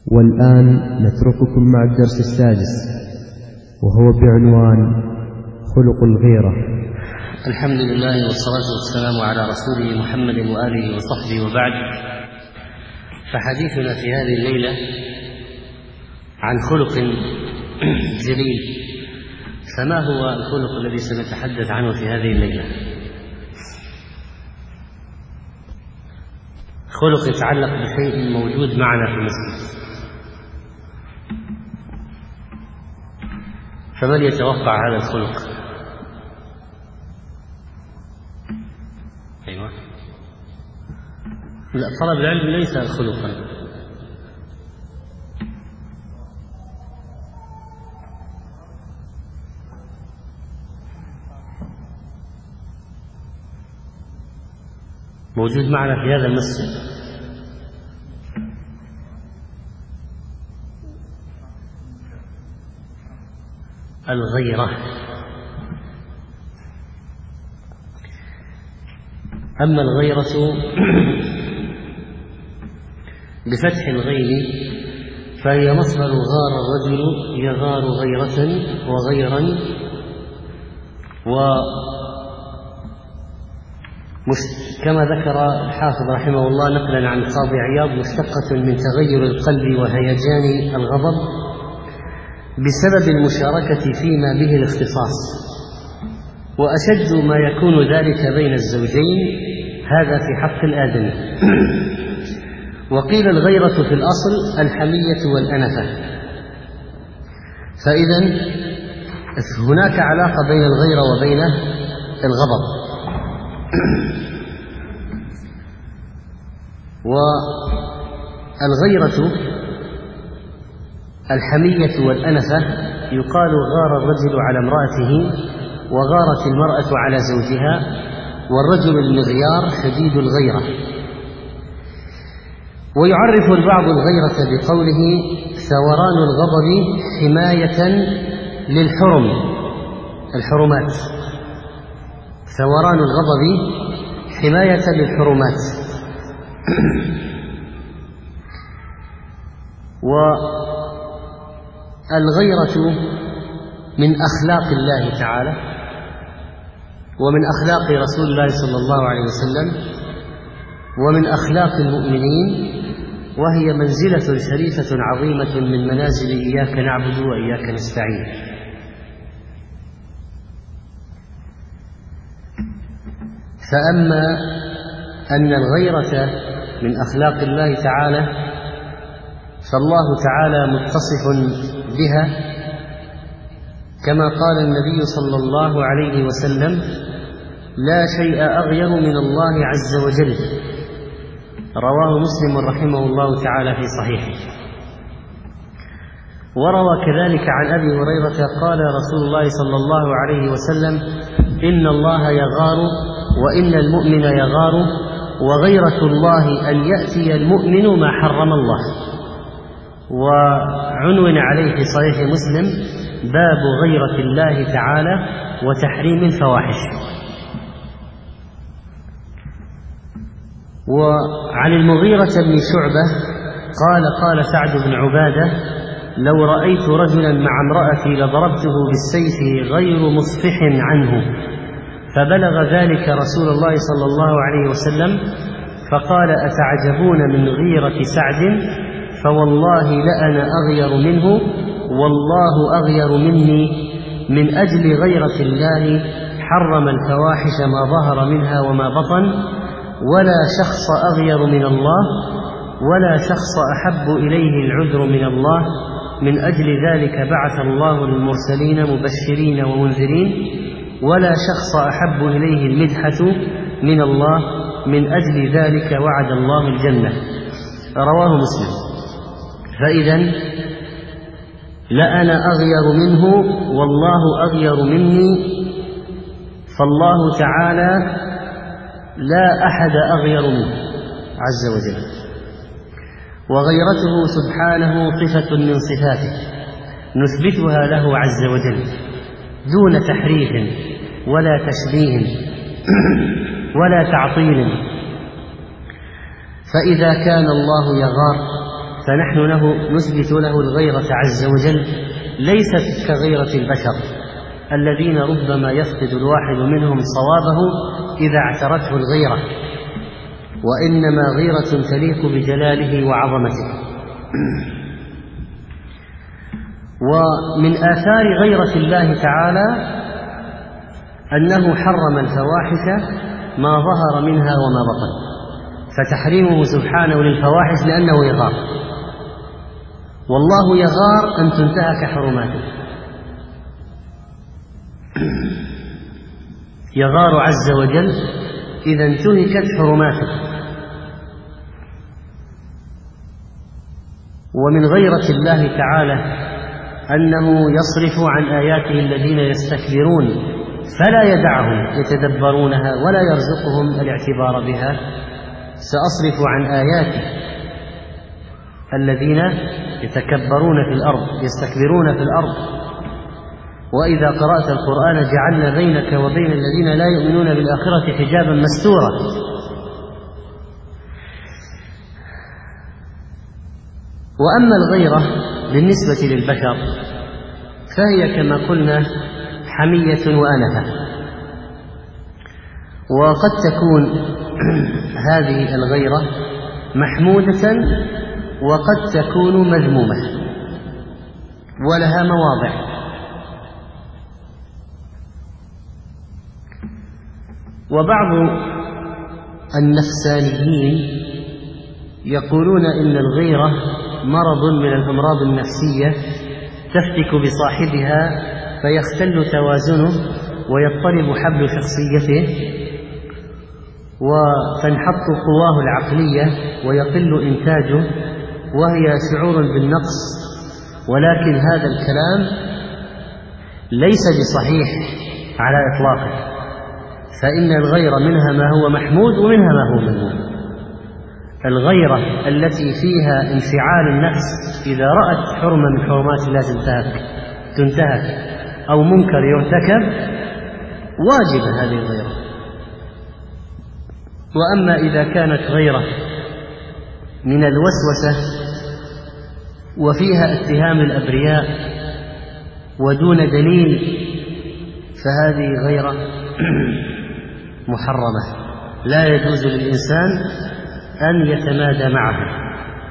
والآن نترككم مع الدرس السادس، وهو بعنوان خلق الغيرة. الحمد لله والصلاة والسلام على رسوله محمد وآله وصحبه، وبعد. فحديثنا في هذه الليلة عن خلق جليل. فما هو الخلق الذي سنتحدث عنه في هذه الليلة؟ خلق يتعلق بشيء موجود معنا في المسجد. فمن يتوقع هذا الخلق؟ أيوة. لا، طلب العلم ليس خلقا. موجود معنا في هذا المسجد. الغيرة. أما الغيرة بفتح الغين فهي مصدر غار الرجل يغار غيرة وغيرا، كما ذكر الحافظ رحمه الله نقلا عن القاضي عياض، مشتقة من تغير القلب وهيجان الغضب بسبب المشاركة فيما به الاختصاص، وأشد ما يكون ذلك بين الزوجين، هذا في حق الآدمي. وقيل الغيرة في الأصل الحمية والأنفة. فإذا هناك علاقة بين الغيرة وبين الغضب. والغيرة الحمية والأنفة يقال غار الرجل على امرأته، وغارت المرأة على زوجها، والرجل المغيار شديد الغيرة. ويعرف البعض الغيرة بقوله ثوران الغضب حماية الحرمات. ثوران الغضب حماية للحرمات. والغيرة من أخلاق الله تعالى، ومن أخلاق رسول الله صلى الله عليه وسلم، ومن أخلاق المؤمنين، وهي منزلة شريفة عظيمة من منازل إياك نعبد وإياك نستعين. فأما أن الغيرة من أخلاق الله تعالى فالله تعالى متصف بها، كما قال النبي صلى الله عليه وسلم: لا شيء أغير من الله عز وجل. رواه مسلم رحمه الله تعالى في صحيحه. وروى كذلك عن أبي هريرة قال رسول الله صلى الله عليه وسلم: إن الله يغار وإن المؤمن يغار، وغيرة الله أن يأتي المؤمن ما حرم الله. وعنون عليه في صحيح مسلم: باب غيرة الله تعالى وتحريم الفواحش. وعن المغيرة بن شعبة قال سعد بن عبادة: لو رأيت رجلا مع امرأتي لضربته بالسيف غير مصفح عنه. فبلغ ذلك رسول الله صلى الله عليه وسلم فقال: أتعجبون من غيرة سعد؟ فوالله لأنا أغير منه، والله أغير مني. من أجل غيرة الله حرم الفواحش ما ظهر منها وما بطن، ولا شخص أغير من الله، ولا شخص أحب إليه العذر من الله. من أجل ذلك بعث الله المرسلين مبشرين ومنذرين، ولا شخص أحب إليه المدحة من الله. من أجل ذلك وعد الله الجنة. رواه مسلم. فإذا لأنا أغير منه والله أغير مني، فالله تعالى لا أحد أغير منه عز وجل. وغيرته سبحانه صفة من صفاته نثبتها له عز وجل دون تحريف ولا تشبيه ولا تعطيل. فإذا كان الله يغار فنحن نثبت له الغيرة عز وجل ليست كغيرة البشر الذين ربما يفقد الواحد منهم صوابه إذا اعترته الغيرة، وإنما غيرة تليق بجلاله وعظمته. ومن آثار غيرة الله تعالى أنه حرم الفواحش ما ظهر منها وما بطن، فتحريمه سبحانه للفواحش لأنه يغار، والله يغار أن تنتهك حرماته، يغار عز وجل إذا انتهكت حرماته. ومن غيرة الله تعالى أنه يصرف عن آياته الذين يستكبرون فلا يدعهم يتدبرونها ولا يرزقهم الاعتبار بها. سأصرف عن آياتي الذين يتكبرون في الأرض يستكبرون في الأرض، وإذا قرأت القرآن جعلنا بينك وبين الذين لا يؤمنون بالآخرة حجابا مستورا. وأما الغيرة بالنسبة للبشر فهي كما قلنا حمية وأنفة، وقد تكون هذه الغيرة محمودة وقد تكون مذمومة ولها مواضع. وبعض النفسانيين يقولون إن الغيرة مرض من الأمراض النفسية تفتك بصاحبها فيختل توازنه ويضطرب حبل شخصيته وتنحط قواه العقلية ويقل إنتاجه، وهي شعور بالنقص. ولكن هذا الكلام ليس بصحيح على إطلاقه، فإن الغيرة منها ما هو محمود ومنها ما هو مذموم. الغيرة التي فيها انفعال النفس إذا رأت حرمة من حرمات الله تنتهك أو منكر يرتكب واجب هذه الغيرة. وأما إذا كانت غيرة من الوسوسة وفيها اتهام الأبرياء ودون دليل فهذه غيرة محرمة لا يجوز للإنسان أن يتمادى معها.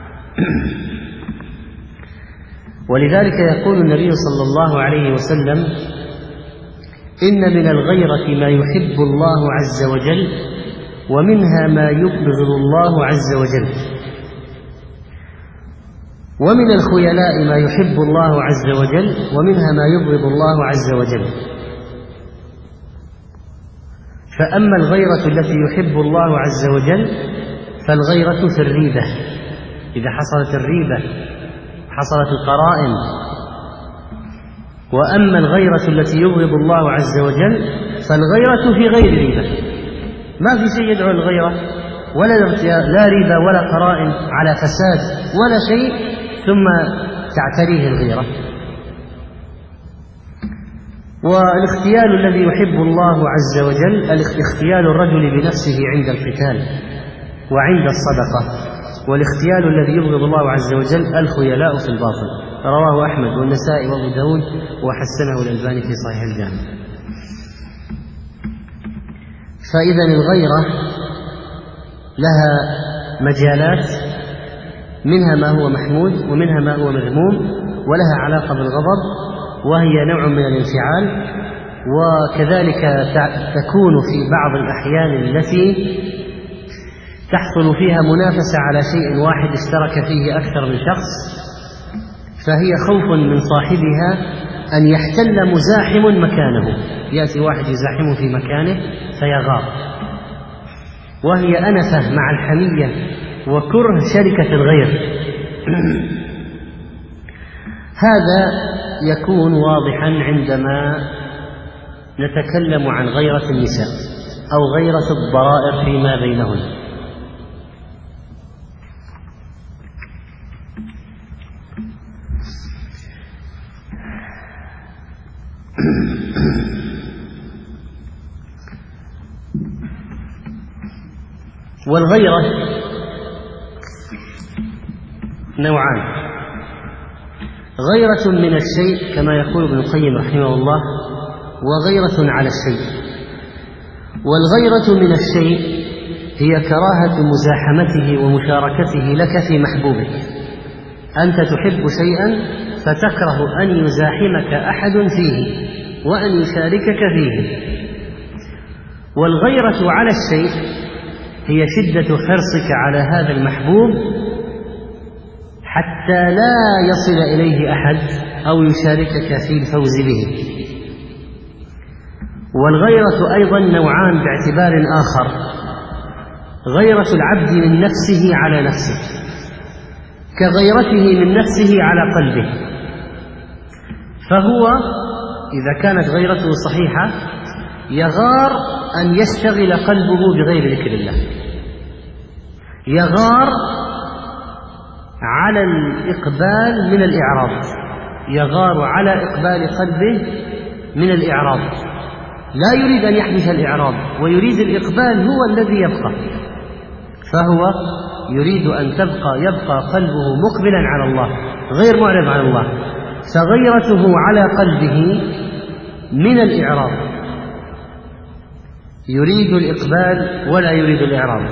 ولذلك يقول النبي صلى الله عليه وسلم: إن من الغيرة ما يحب الله عز وجل ومنها ما يبغض الله عز وجل، ومن الخيلاء ما يحب الله عز وجل ومنها ما يبغض الله عز وجل. فأما الغيرة التي يحب الله عز وجل فالغيرة في الريبة، إذا حصلت الريبة حصلت القرائن. وأما الغيرة التي يبغض الله عز وجل فالغيرة في غير ريبة، ما في شيء يدعو الغيرة لا ريبة ولا قرائن على فساد ولا شيء ثم تعتريه الغيرة. والاختيال الذي يحب الله عز وجل اختيال الرجل بنفسه عند القتال وعند الصدقة، والاختيال الذي يبغض الله عز وجل الخيلاء في الباطل. رواه أحمد والنسائي وأبو داود وحسنه الألباني في صحيح الجامع. فإذا الغيرة لها مجالات، منها ما هو محمود ومنها ما هو مذموم، ولها علاقة بالغضب وهي نوع من الانفعال. وكذلك تكون في بعض الأحيان التي تحصل فيها منافسة على شيء واحد اشترك فيه أكثر من شخص، فهي خوف من صاحبها أن يحتل مزاحم مكانه، يأتي واحد يزاحمه في مكانه فيغار، وهي أنفة مع الحمية وكره شركة الغير. هذا يكون واضحا عندما نتكلم عن غيرة النساء أو غيرة الضرائر فيما بينهن. والغيرة نوعان: غيرة من الشيء كما يقول ابن القيم رحمه الله، وغيرة على الشيء. والغيرة من الشيء هي كراهة مزاحمته ومشاركته لك في محبوبك. أنت تحب شيئا فتكره أن يزاحمك أحد فيه وأن يشاركك فيه. والغيرة على الشيء هي شدة حرصك على هذا المحبوب حتى لا يصل إليه أحد أو يشاركك في الفوز به. والغيرة أيضا نوعان باعتبار آخر: غيرة العبد من نفسه على نفسه، كغيرته من نفسه على قلبه. فهو إذا كانت غيرته صحيحة يغار أن يشتغل قلبه بغير ذكر الله، يغار على الإقبال من الإعراض، يغار على إقبال قلبه من الإعراض، لا يريد أن يحدث الإعراض ويريد الإقبال هو الذي يبقى. فهو يريد أن يبقى قلبه مقبلا على الله غير معرض عن الله، فغيرته على قلبه من الإعراض، يريد الإقبال ولا يريد الإعراض.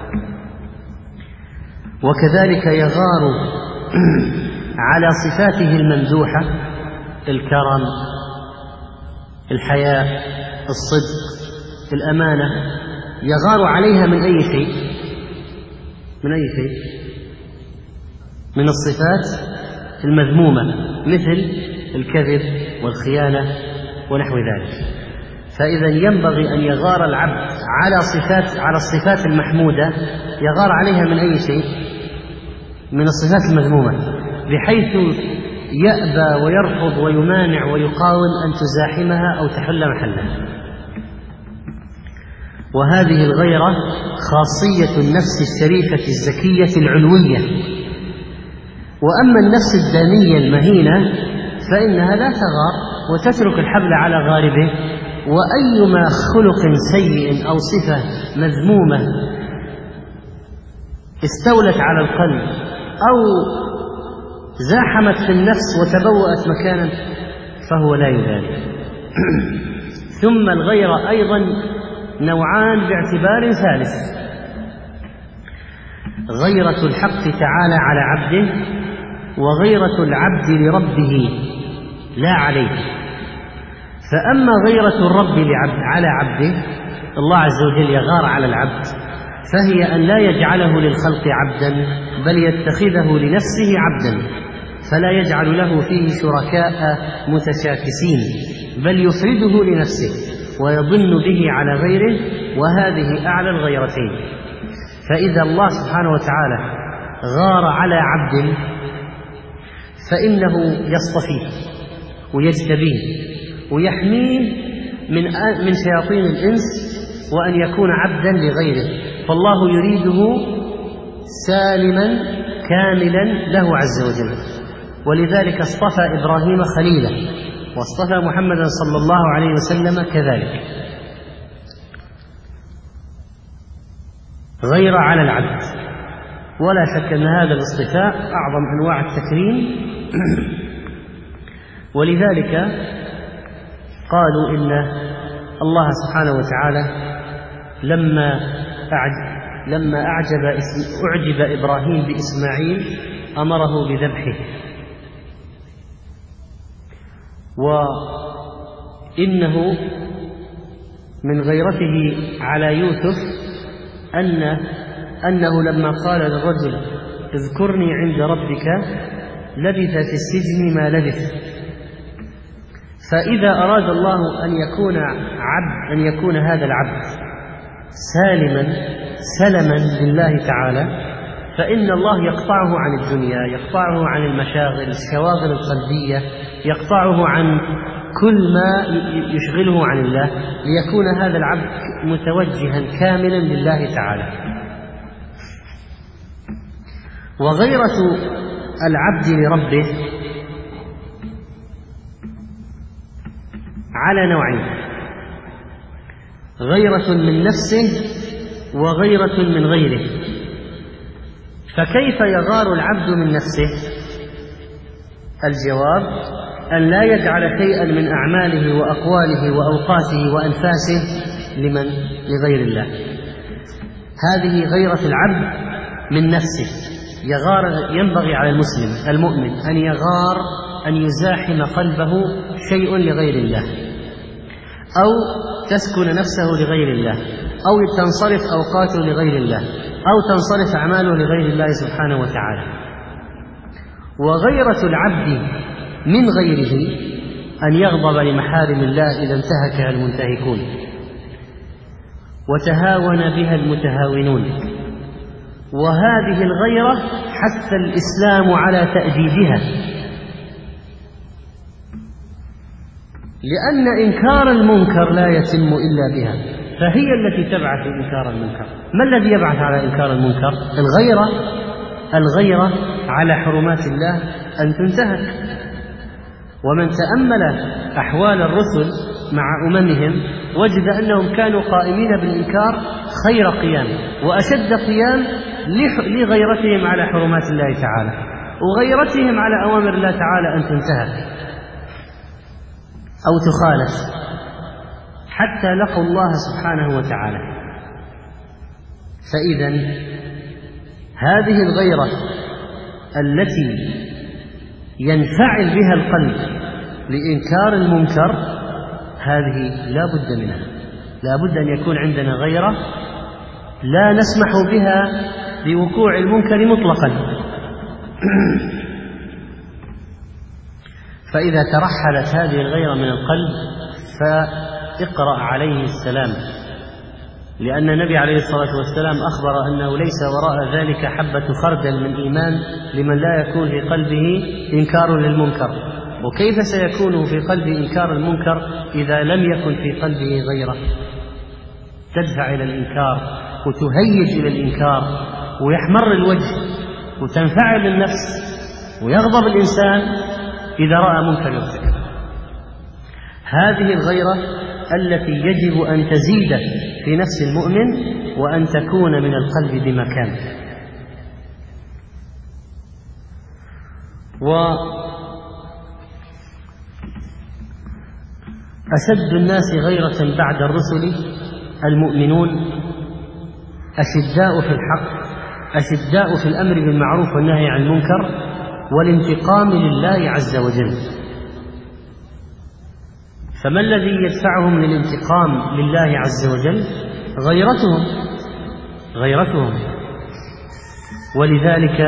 وكذلك يغار على صفاته الممدوحة: الكرم، الحياء، الصدق، الأمانة، يغار عليها من أي شيء؟ من أي شيء؟ من الصفات المذمومة مثل الكذب والخيانة ونحو ذلك. فإذا ينبغي أن يغار العبد على الصفات المحمودة، يغار عليها من أي شيء؟ من الصفات المذمومة، بحيث يأبى ويرفض ويمانع ويقاوم أن تزاحمها أو تحل محلها. وهذه الغيرة خاصية النفس الشريفة الزكية العلوية. وأما النفس الدانية المهينة فإنها لا تغار وتترك الحبل على غاربه، وأيما خلق سيء أو صفة مذمومة استولت على القلب أو زاحمت في النفس وتبوأت مكانا فهو لا يبالي. ثم الغيرة أيضا نوعان باعتبار ثالث: غيرة الحق تعالى على عبده، وغيرة العبد لربه لا عليه. فأما غيرة الرب على عبده، الله عز وجل يغار على العبد، فهي أن لا يجعله للخلق عبدا بل يتخذه لنفسه عبدا، فلا يجعل له فيه شركاء متشاكسين بل يفرده لنفسه ويضن به على غيره، وهذه أعلى الغيرتين. فإذا الله سبحانه وتعالى غار على عبد فإنه يصطفيه ويجتبيه ويحميه من شياطين الإنس وأن يكون عبدا لغيره، فالله يريده سالما كاملا له عز وجل. ولذلك اصطفى إبراهيم خليلا، واصطفى محمدا صلى الله عليه وسلم كذلك. غير على العبد، ولا شك أن هذا الاصطفاء أعظم أنواع التكريم. ولذلك قالوا إن الله سبحانه وتعالى لما أعجب إبراهيم بإسماعيل أمره بذبحه. وإنه من غيرته على يوسف أنه لما قال للرجل اذكرني عند ربك لبث في السجن ما لبث. فإذا أراد الله أن يكون هذا العبد سلما لله تعالى، فإن الله يقطعه عن الدنيا، يقطعه عن المشاغل، الشواغل القلبية، يقطعه عن كل ما يشغله عن الله، ليكون هذا العبد متوجها كاملا لله تعالى. وغيرة العبد لربه على نوعين: غيرة من نفسه وغيرة من غيره. فكيف يغار العبد من نفسه؟ الجواب: أن لا يجعل شيئا من أعماله وأقواله وأوقاته وأنفاسه لغير الله. هذه غيرة العبد من نفسه. ينبغي على المسلم المؤمن أن يغار أن يزاحم قلبه شيء لغير الله، أو تسكن نفسه لغير الله، أو تنصرف أوقاته لغير الله، أو تنصرف أعماله لغير الله سبحانه وتعالى. وغيرة العبد من غيره أن يغضب لمحارم الله إذا انتهكها المنتهكون وتهاون بها المتهاونون. وهذه الغيرة حث الإسلام على تأديبها، لأن إنكار المنكر لا يتم إلا بها، فهي التي تبعث إنكار المنكر. ما الذي يبعث على إنكار المنكر؟ الغيرة على حرمات الله أن تنتهك. ومن تأمل أحوال الرسل مع أممهم وجد أنهم كانوا قائمين بالإنكار خير قيام وأشد قيام لغيرتهم على حرمات الله تعالى وغيرتهم على أوامر الله تعالى أن تنتهك أو تخالف، حتى لقوا الله سبحانه وتعالى. فإذا هذه الغيرة التي ينفعل بها القلب لإنكار المنكر هذه لا بد منها، لا بد أن يكون عندنا غيرة لا نسمح بها بوقوع المنكر مطلقا. فإذا ترحلت هذه الغيرة من القلب فاقرأ عليه السلام، لأن النبي عليه الصلاة والسلام أخبر أنه ليس وراء ذلك حبة خردل من إيمان لمن لا يكون في قلبه إنكار للمنكر. وكيف سيكون في قلبه إنكار المنكر إذا لم يكن في قلبه غيرة تدفع إلى الإنكار وتهيج إلى الإنكار ويحمر الوجه وتنفعل النفس ويغضب الإنسان إذا رأى منكر يرتكب؟ هذه الغيرة التي يجب أن تزيد في نفس المؤمن وأن تكون من القلب بمكان. وأشد الناس غيرة بعد الرسل المؤمنون، أشداء في الحق، أشداء في الأمر بالمعروف والنهي عن المنكر والانتقام لله عز وجل. فما الذي يدفعهم للانتقام لله عز وجل؟ غيرتهم. ولذلك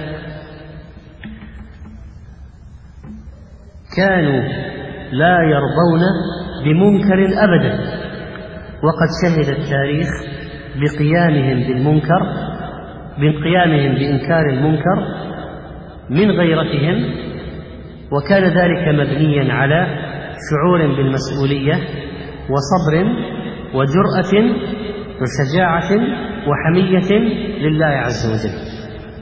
كانوا لا يرضون بمنكر أبدا، وقد شهد التاريخ بقيامهم بإنكار المنكر من غيرتهم، وكان ذلك مبنيا على شعور بالمسؤولية وصبر وجرأة وشجاعة وحمية لله عز وجل.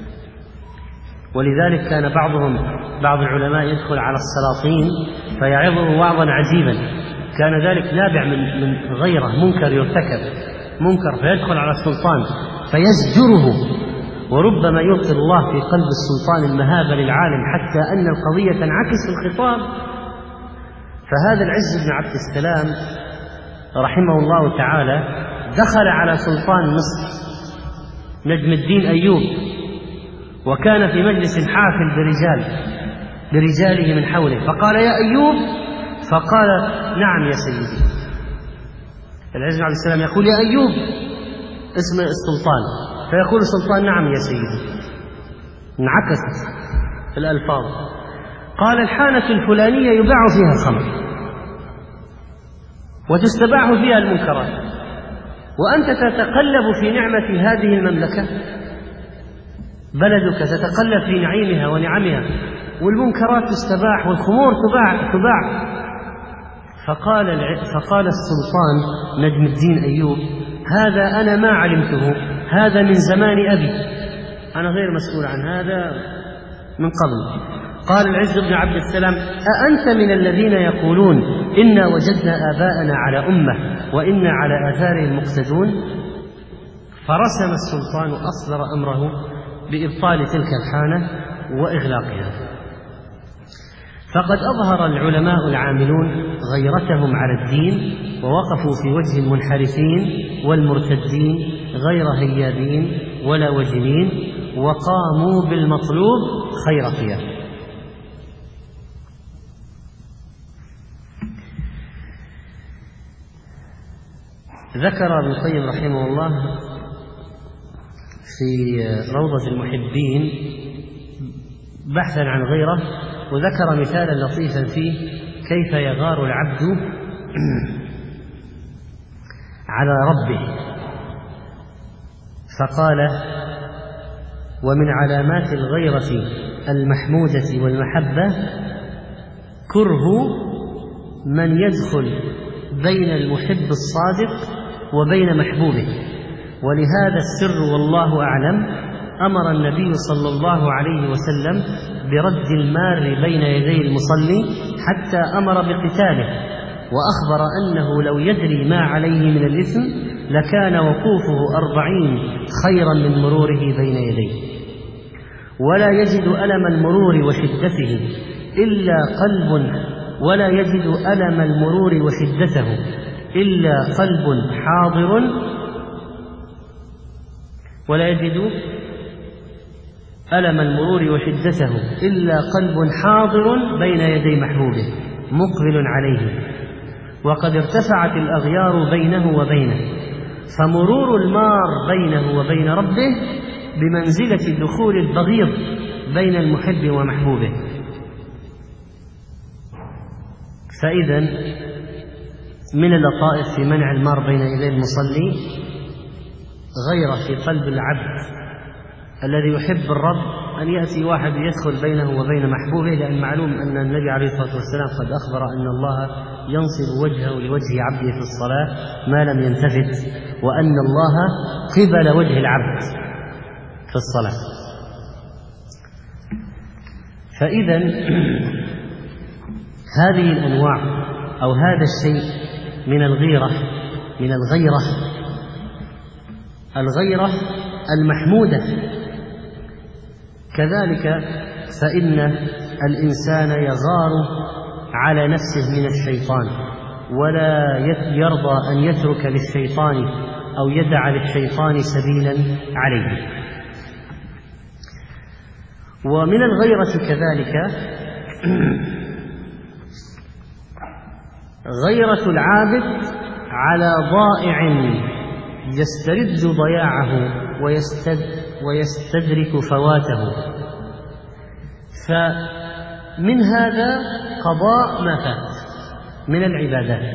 ولذلك كان بعض العلماء يدخل على السلاطين فيعظه وعظا عجيبا، كان ذلك نابع من غيره، منكر يرتكب منكر فيدخل على السلطان فيزجره، وربما يلقي الله في قلب السلطان المهابة للعالم حتى أن القضية تنعكس في الخطاب. فهذا العز بن عبد السلام رحمه الله تعالى دخل على سلطان مصر نجم الدين أيوب، وكان في مجلس حافل برجاله من حوله، فقال: يا أيوب. فقال: نعم يا سيدي. العز بن عبد السلام يقول: يا أيوب، اسم السلطان، فيقول السلطان: نعم يا سيدي. انعكست الألفاظ. قال: الحانة الفلانية يباع فيها الخمر وتستباح فيها المنكرات، وأنت تتقلب في نعمة هذه المملكة، بلدك تتقلب في نعيمها ونعمها، والمنكرات تستباح والخمور تباع. فقال السلطان نجم الدين أيوب: هذا أنا ما علمته، هذا من زمان أبي، أنا غير مسؤول عن هذا من قبل. قال العز بن عبد السلام: أأنت من الذين يقولون إنا وجدنا آباءنا على أمة وإنا على آثارهم مقتدون؟ فرسم السلطان أصدر أمره بإبطال تلك الحانة وإغلاقها. فقد أظهر العلماء العاملون غيرتهم على الدين، ووقفوا في وجه المنحرفين والمرتدين غير هيابين ولا وجلين، وقاموا بالمطلوب خير قيام. ذكر ابن القيم رحمه الله في روضة المحبين بحثا عن غيره، وذكر مثالا لطيفا فيه كيف يغار العبد على ربه، فقال: ومن علامات الغيرة المحمودة والمحبة كره من يدخل بين المحب الصادق وبين محبوبه. ولهذا السر والله أعلم أمر النبي صلى الله عليه وسلم برد المار بين يدي المصلي حتى أمر بقتاله، وأخبر أنه لو يدري ما عليه من الإثم لكان وقوفه 40 خيرا من مروره بين يديه. ولا يجد ألم المرور وشدته إلا قلب حاضر، ولا يجد ألم المرور وشدته إلا قلب حاضر بين يدي محبوبه مقبل عليه. وقد ارتفعت الأغيار بينه وبينه، فمرور المار بينه وبين ربه بمنزلة دخول البغيض بين المحب ومحبوبه. فإذا من اللطائف في منع المار بين يدي المصلي غير في قلب العبد الذي يحب الرب أن يأتي واحد يدخل بينه وبين محبوبه، لأن معلوم أن النبي عليه الصلاة والسلام قد أخبر أن الله ينصب وجهه لوجه عبده في الصلاة ما لم يلتفت، وأن الله قبل وجه العبد في الصلاة. فإذا هذه الأنواع أو هذا الشيء من الغيرة المحمودة. كذلك فإن الإنسان يغار على نفسه من الشيطان، ولا يرضى أن يترك للشيطان أو يدع للشيطان سبيلا عليه. ومن الغيرة كذلك غيرة العابد على ضائع يسترد ضياعه ويستدرك فواته، فمن هذا قضاء ما فات من العبادات.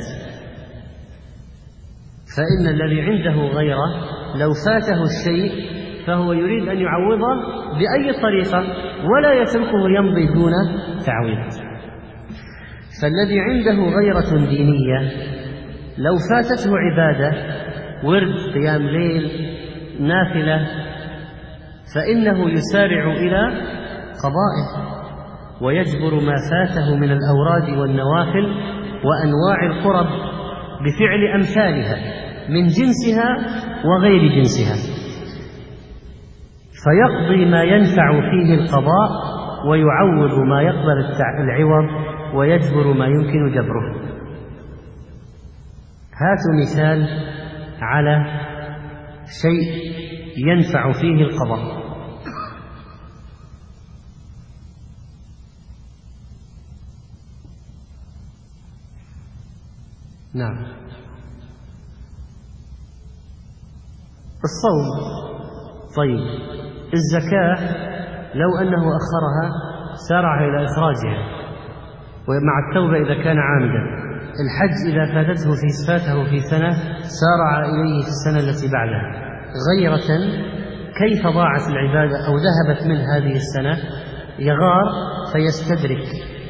فإن الذي عنده غيرة لو فاته الشيء فهو يريد أن يعوضه بأي طريقة ولا يتركه يمضي دون تعويض. فالذي عنده غيرة دينية لو فاتته عبادة ورد قيام ليل نافلة فإنه يسارع إلى قضائه ويجبر ما فاته من الأوراد والنوافل وأنواع القرب بفعل أمثالها من جنسها وغير جنسها، فيقضي ما ينفع فيه القضاء ويعوض ما يقبل العوض ويجبر ما يمكن جبره. هاتوا مثال على شيء ينفع فيه القضاء. نعم، الصوم. طيب، الزكاة لو أنه أخرها سارع إلى إخراجها، ومع التوبة إذا كان عامدا. الحج إذا فاته في سنة سارع إليه في السنة التي بعدها غيرة كيف ضاعت العبادة أو ذهبت من هذه السنة، يغار فيستدرك.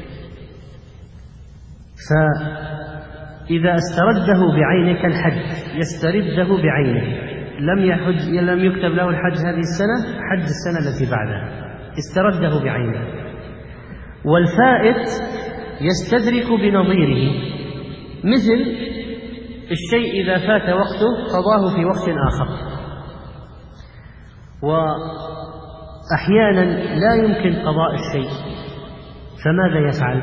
فإذا استرده بعينه كالحج يسترده بعينه، لم يكتب له الحج هذه السنة، حج السنة التي بعدها استرده بعينه. والفائت يستدرك بنظيره، مثل الشيء إذا فات وقته قضاه في وقت آخر. أحيانا لا يمكن قضاء الشيء، فماذا يفعل؟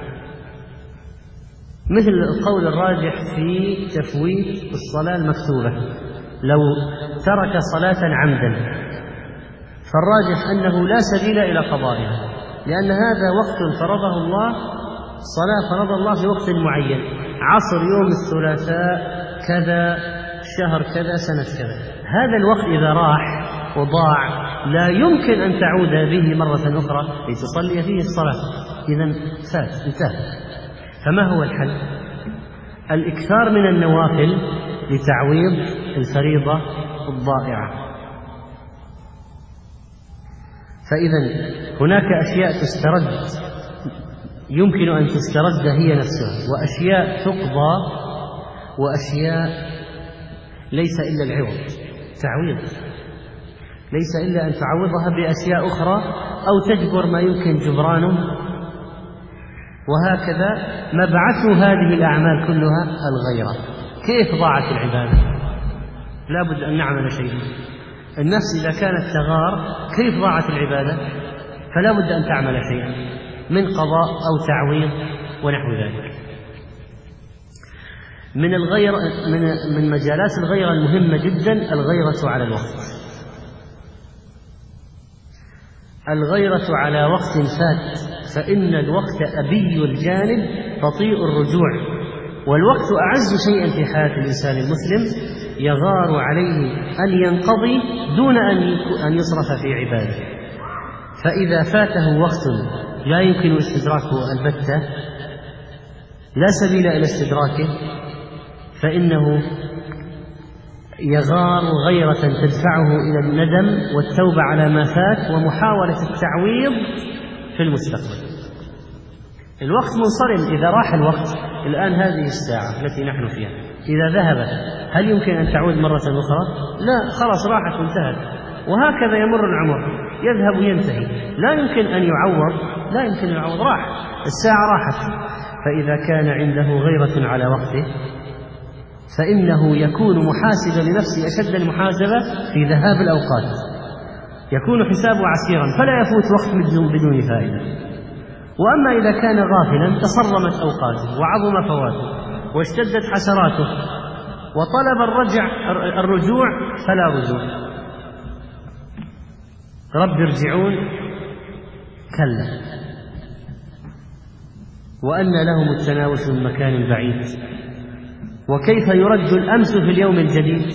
مثل القول الراجح في تفويت الصلاة المكتوبة، لو ترك صلاة عمدا فالراجح أنه لا سبيل إلى قضائها، لأن هذا وقت فرضه الله، صلاة فرض الله في وقت معين، عصر يوم الثلاثاء كذا، شهر كذا، سنة كذا. هذا الوقت إذا راح وضاع لا يمكن أن تعود به مرة أخرى لتصلي فيه الصلاة، إذن فات، انتهى. فما هو الحل؟ الإكثار من النوافل لتعويض الفريضة الضائعة. فإذا هناك أشياء تسترد، يمكن أن تسترد هي نفسها، وأشياء تقضى، وأشياء ليس إلا العوض، تعويض، ليس إلا أن تعوضها بأشياء أخرى أو تجبر ما يمكن جبرانه. وهكذا مبعث هذه الأعمال كلها الغيرة. كيف ضاعت العبادة؟ لا بد أن نعمل شيئا. النفس إذا كانت تغار كيف ضاعت العبادة؟ فلا بد أن تعمل شيئا من قضاء أو تعويض ونحو ذلك. من الغيرة، من مجالات الغيرة المهمة جدا الغيرة على الوقت. الغيرة على وقت فات، فإن الوقت أبي الجانب بطيء الرجوع، والوقت أعز شيء في حياة الإنسان المسلم، يغار عليه أن ينقضي دون أن يصرف في عباده. فإذا فاته وقت لا يمكن استدراكه البتة، لا سبيل إلى استدراكه، فإنه يغار غيرة تدفعه إلى الندم والتوبة على ما فات ومحاولة التعويض في المستقبل. الوقت منصرم، إذا راح الوقت، الآن هذه الساعة التي نحن فيها إذا ذهبت هل يمكن أن تعود مرة أخرى؟ لا، خلاص راحت وانتهت. وهكذا يمر العمر، يذهب وينتهي، لا يمكن أن يعوض، لا يمكن أن يعوض، راح، الساعة راحت. فإذا كان عنده غيرة على وقته فإنه يكون محاسبا لنفسه أشد المحاسبة في ذهاب الأوقات، يكون حسابه عسيرا فلا يفوت وقت بدون فائدة. وأما إذا كان غافلا تصرمت أوقاته وعظم فواته واشتدت حسراته وطلب الرجوع فلا رجوع. رب ارجعون، كلا، وأن لهم التناوش من مكان بعيد، وكيف يرد الأمس في اليوم الجديد.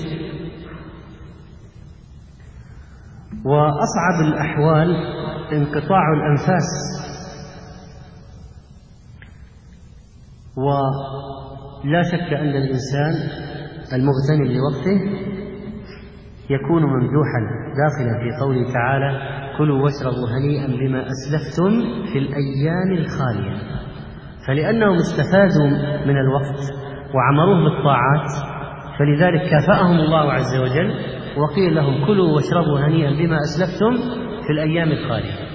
وأصعب الأحوال انقطاع الأنفاس، ولا شك أن الإنسان المغتنم لوقته يكون ممدوحا داخلا في قوله تعالى: كلوا واشربوا هنيئا بما أسلفتم في الأيام الخالية. فلأنهم استفادوا من الوقت وعمروه بالطاعات، فلذلك كافأهم الله عز وجل وقيل لهم: كلوا واشربوا هنيئا بما أسلفتم في الأيام الخالية.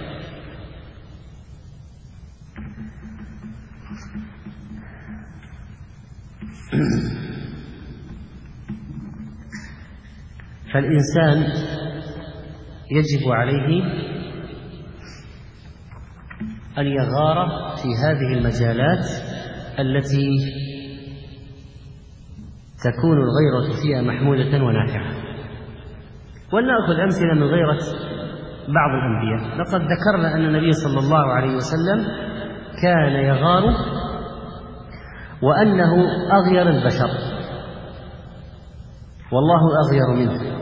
فالإنسان يجب عليه أن يغار في هذه المجالات التي تكون الغيرة فيها محمودة ونافعة. ولنأخذ أمثلة من غيرة بعض الأنبياء. لقد ذكرنا أن النبي صلى الله عليه وسلم كان يغار وأنه أغير البشر والله أغير منه.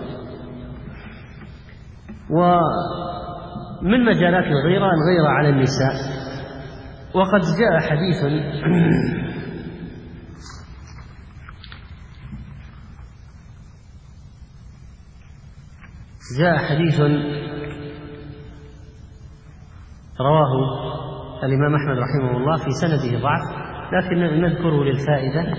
ومن مجالات الغيرة على النساء. وقد جاء حديث رواه الإمام أحمد رحمه الله في سنده ضعف، لكن نذكره للفائدة.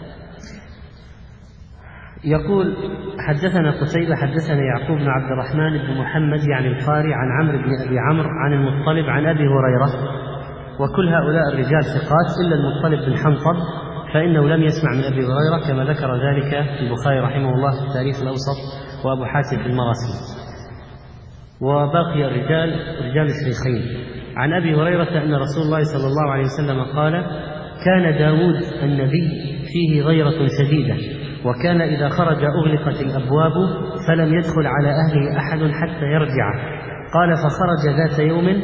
يقول: حدثنا قتيبة حدثنا يعقوب بن عبد الرحمن بن محمد يعني القاري عن عمرو بن أبي عمرو عن المطلب عن أبي هريرة، وكل هؤلاء الرجال ثقات إلا المطلب بن حنطب فإنه لم يسمع من أبي هريرة، كما ذكر ذلك البخاري رحمه الله في التاريخ الأوسط وأبو حاتم في المراسيل. وباقي الرجال رجال الشيخين. عن أبي هريرة أن رسول الله صلى الله عليه وسلم قال: كان داود النبي فيه غيرة شديدة، وكان إذا خرج أغلقت الأبواب فلم يدخل على أهله أحد حتى يرجع. قال: فخرج ذات يوم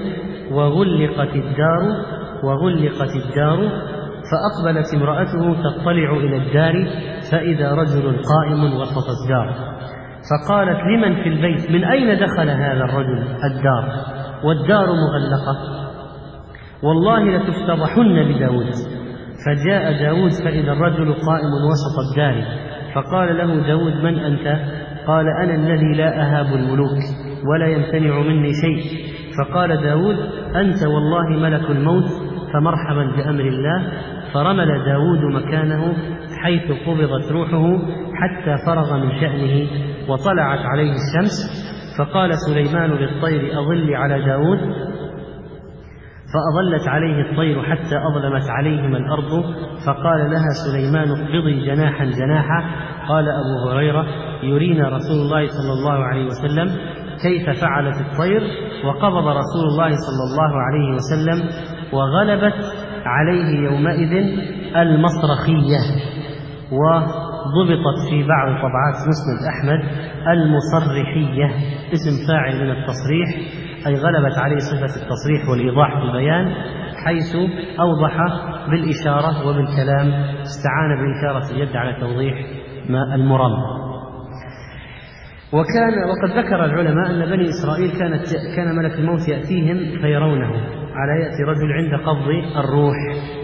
وغلقت الدار فأقبلت امرأته تطلع إلى الدار فإذا رجل قائم وسط الدار، فقالت: لمن في البيت؟ من أين دخل هذا الرجل الدار والدار مغلقة؟ والله لتفتضحن بداود. فجاء داود فإذا الرجل قائم وسط الدار، فقال له داود: من أنت؟ قال: أنا الذي لا أهاب الملوك ولا يمتنع مني شيء. فقال داود: أنت والله ملك الموت، فمرحبا بأمر الله. فرمل داود مكانه حيث قبضت روحه حتى فرغ من شأنه وطلعت عليه الشمس. فقال سليمان للطير: أظلي على داود. فأظلت عليه الطير حتى أظلمت عليهما الأرض. فقال لها سليمان: اقبضي جناحا جناحا. قال أبو هريرة: يرينا رسول الله صلى الله عليه وسلم كيف فعلت الطير، وقبض رسول الله صلى الله عليه وسلم، وغلبت عليه يومئذ المصرخية، وضبطت في بعض طبعات مسند أحمد المصرحية، اسم فاعل من التصريح، أي غلبت عليه صفة التصريح والإيضاح في البيان، حيث أوضح بالإشارة وبالكلام، استعان بإشارة اليد على توضيح ما المرام. وقد ذكر العلماء أن بني إسرائيل كان ملك الموت يأتيهم فيرونه، على يأتي رجل عند قبض الروح.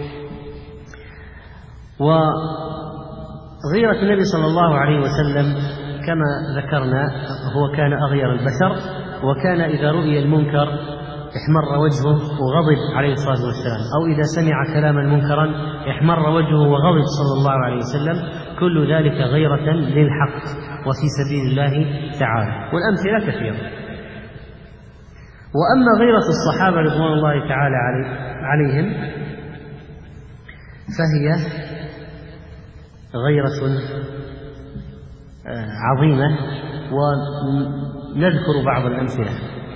وغيرة النبي صلى الله عليه وسلم كما ذكرنا هو كان أغير البشر، وكان إذا رؤي المنكر احمر وجهه وغضب عليه الصلاة والسلام، أو إذا سمع كلاما منكرا احمر وجهه وغضب صلى الله عليه وسلم، كل ذلك غيرة للحق وفي سبيل الله تعالى، والأمثلة كثيرة. وأما غيرة الصحابة رضوان الله تعالى عليهم فهي غيرة عظيمة، ونذكر بعض الأمثلة.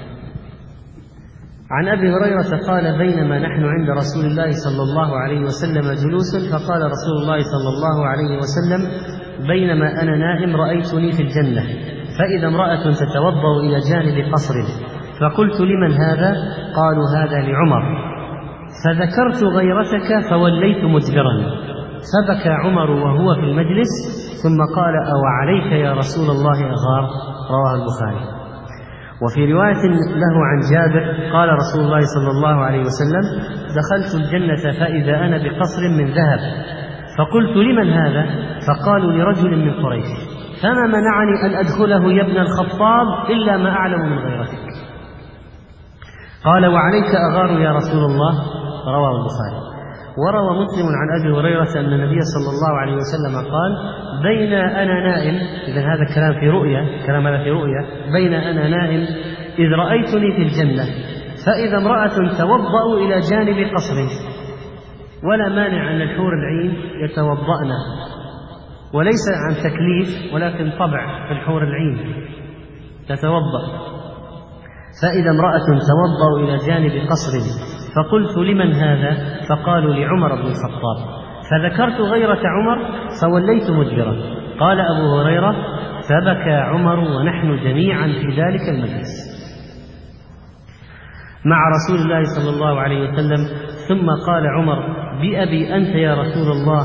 عن أبي هريرة قال: بينما نحن عند رسول الله صلى الله عليه وسلم جلوس، فقال رسول الله صلى الله عليه وسلم: بينما أنا نائم رأيتني في الجنة، فإذا امرأة تتوضأ إلى جانب قصر، فقلت: لمن هذا؟ قالوا: هذا لعمر. فذكرت غيرتك فوليت مدبرا، فبكى عمر وهو في المجلس، ثم قال: أو عليك يا رسول الله أغار؟ رواه البخاري. وفي رواية له عن جابر قال رسول الله صلى الله عليه وسلم: دخلت الجنة فإذا أنا بقصر من ذهب، فقلت: لمن هذا؟ فقالوا: لرجل من قريش. فما منعني أن أدخله يا ابن الخطاب إلا ما أعلم من غيرتك. قال: وعليك أغار يا رسول الله؟ رواه البخاري. وروى مسلم عن أبي هريرة أن النبي صلى الله عليه وسلم قال: بين أنا نائم، إذن هذا الكلام في رؤيا، كلام هذا في رؤيا، بين أنا نائم إذ رأيتني في الجنة، فإذا امرأة توضأ إلى جانب قصر، ولا مانع أن الحور العين يتوضأن، وليس عن تكليف ولكن طبع في الحور العين تتوضأ. فإذا امرأة توضأ إلى جانب قصر، فقلت: لمن هذا؟ فقالوا: لعمر بن الخطاب. فذكرت غيرة عمر فوليت مدبرا. قال أبو هريرة: فبكى عمر ونحن جميعا في ذلك المجلس مع رسول الله صلى الله عليه وسلم. ثم قال عمر: بأبي أنت يا رسول الله،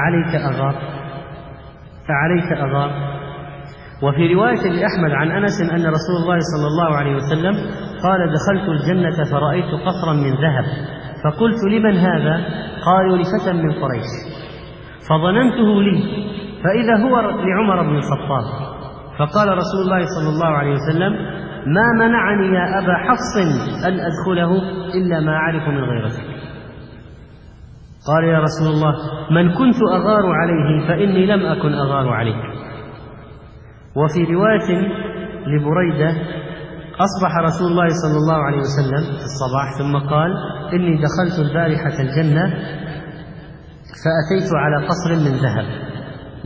أعليك أغار؟ وفي رواية لأحمد عن أنس أن رسول الله صلى الله عليه وسلم قال: دخلت الجنة فرأيت قصرا من ذهب، فقلت: لمن هذا؟ قالوا: لفتى من قريش. فظننته لي، فإذا هو لعمر بن الخطاب. فقال رسول الله صلى الله عليه وسلم: ما منعني يا أبا حفص أن أدخله إلا ما أعرف من غيرتك. قال: يا رسول الله، من كنت أغار عليه فإني لم أكن أغار عليك. وفي رواية لبريدة: أصبح رسول الله صلى الله عليه وسلم في الصباح ثم قال: إني دخلت البارحة الجنة فأتيت على قصر من ذهب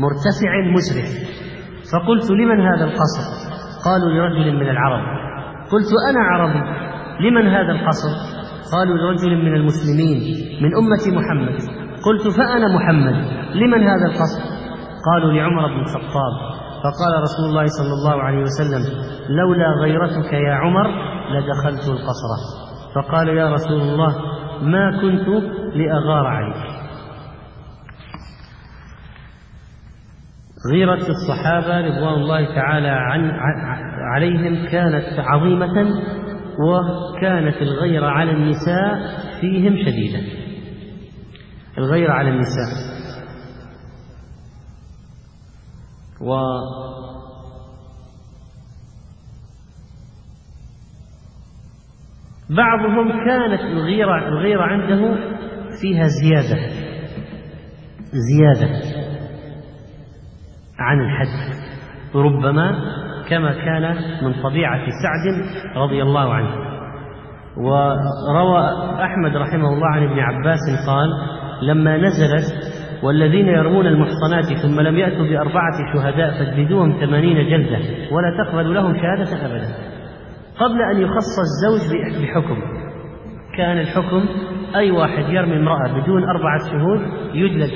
مرتفع مشرف، فقلت: لمن هذا القصر؟ قالوا: لرجل من العرب. قلت أنا عربي، لمن هذا القصر؟ قالوا لرجل من المسلمين من أمة محمد. قلت فأنا محمد، لمن هذا القصر؟ قالوا لعمر بن الخطاب. فقال رسول الله صلى الله عليه وسلم: لولا غيرتك يا عمر لدخلت القصر. فقال: يا رسول الله ما كنت لأغار عليك. غيرة الصحابة رضوان الله تعالى عليهم كانت عظيمة، وكانت الغيرة على النساء فيهم شديدة. الغيرة على النساء، وبعضهم كانت الغيرة عنده فيها زيادة عن الحد، ربما كما كان من طبيعة سعد رضي الله عنه. وروى أحمد رحمه الله عن ابن عباس قال: لما نزلت والذين يرمون المحصنات ثم لم يأتوا ب4 شهداء فاجلدوهم 80 جلدة ولا تقبلوا لهم شهادة أبدا، قبل أن يخص الزوج بحكم، كان الحكم أي واحد يرمي امرأة بدون 4 شهود يجلد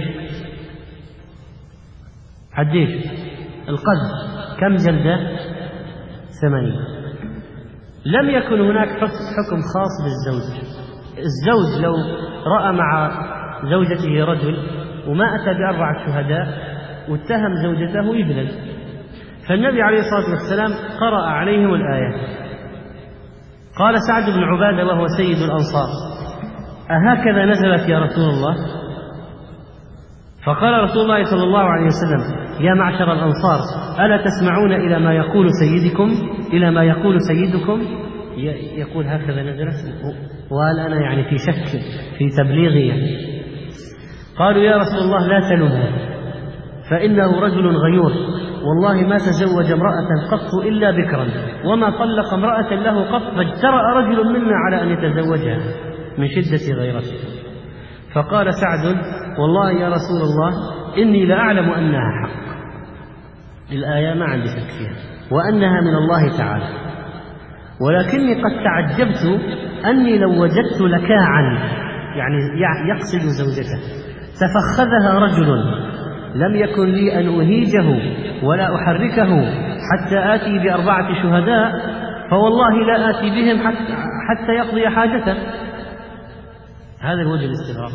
حد ايش؟ القذف. كم جلدة؟ 80. لم يكن هناك حكم خاص بالزوج. الزوج لو رأى مع زوجته رجل وما أتى ب4 شهداء واتهم زوجته يجلد. فالنبي عليه الصلاة والسلام قرأ عليهم الآية. قال سعد بن عبادة وهو سيد الأنصار: أهكذا نزلت يا رسول الله؟ فقال رسول الله صلى الله عليه وسلم: يا معشر الأنصار ألا تسمعون إلى ما يقول سيدكم؟ يقول هكذا نزلت، وقال أنا يعني في شك في تبليغي. قالوا: يا رسول الله لا تلمه، فإنه رجل غيور، والله ما تزوج امرأة قط إلا بكرا، وما طلق امرأة له قط، فاجترأ رجل منا على أن يتزوجها من شدة غيرته. فقال سعد: والله يا رسول الله إني لأعلم أنها حق، الآية ما عندي شك فيها، وأنها من الله تعالى، ولكني قد تعجبت أني لو وجدت لكاعا، يعني يقصد زوجته، تفخذها رجل لم يكن لي أن أهيجه ولا أحركه حتى آتي ب4 شهداء، فوالله لا آتي بهم حتى يقضي حاجته. هذا الوجه الاستغراب.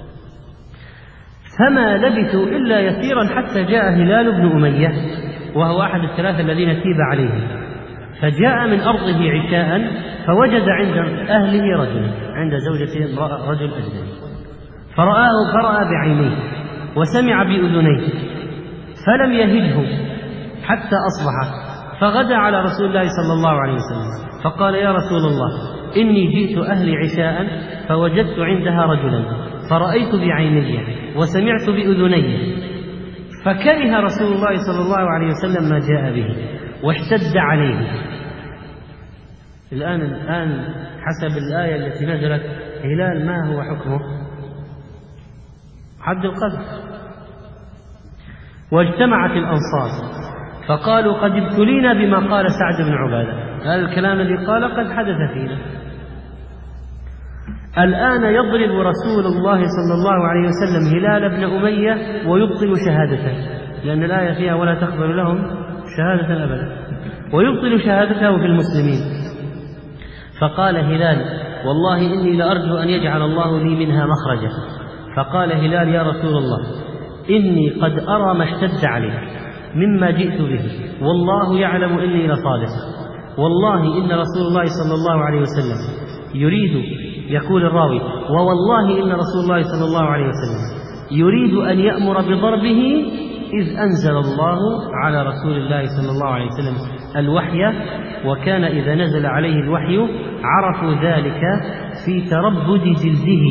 فما لبثوا إلا يسيرا حتى جاء هلال بن أمية، وهو أحد ال3 الذين تيب عليهم، فجاء من أرضه عشاء فوجد عند أهله رجل، عند زوجته رجل أجنبي، فرأى بعينيه وسمع بأذنيه، فلم يهجه حتى أصبح، فغدا على رسول الله صلى الله عليه وسلم فقال: يا رسول الله إني جئت أهلي عشاء فوجدت عندها رجلا، فرأيت بعيني وسمعت بأذني، فكره رسول الله صلى الله عليه وسلم ما جاء به واشتد عليه. الآن حسب الآية التي نزلت هلال ما هو حكمه؟ حد القذف. واجتمعت الأنصار فقالوا: قد ابتلينا بما قال سعد بن عبادة، هذا الكلام الذي قال قد حدث فينا، الآن يضرب رسول الله صلى الله عليه وسلم هلال بن أمية ويبطل شهادته، لأن الآية فيها ولا تقبل لهم شهادة أبدا، ويبطل شهادته في المسلمين. فقال هلال: والله إني لأرجو أن يجعل الله لي منها مخرجا. فقال هلال: يا رسول الله إني قد أرى ما اشتد عليك مما جئت به، والله يعلم إني لصادق، والله إن رسول الله صلى الله عليه وسلم يريد، يقول الراوي: ووالله إن رسول الله صلى الله عليه وسلم يريد أن يأمر بضربه إذ أنزل الله على رسول الله صلى الله عليه وسلم الوحي، وكان إذا نزل عليه الوحي عرفوا ذلك في تربد جلده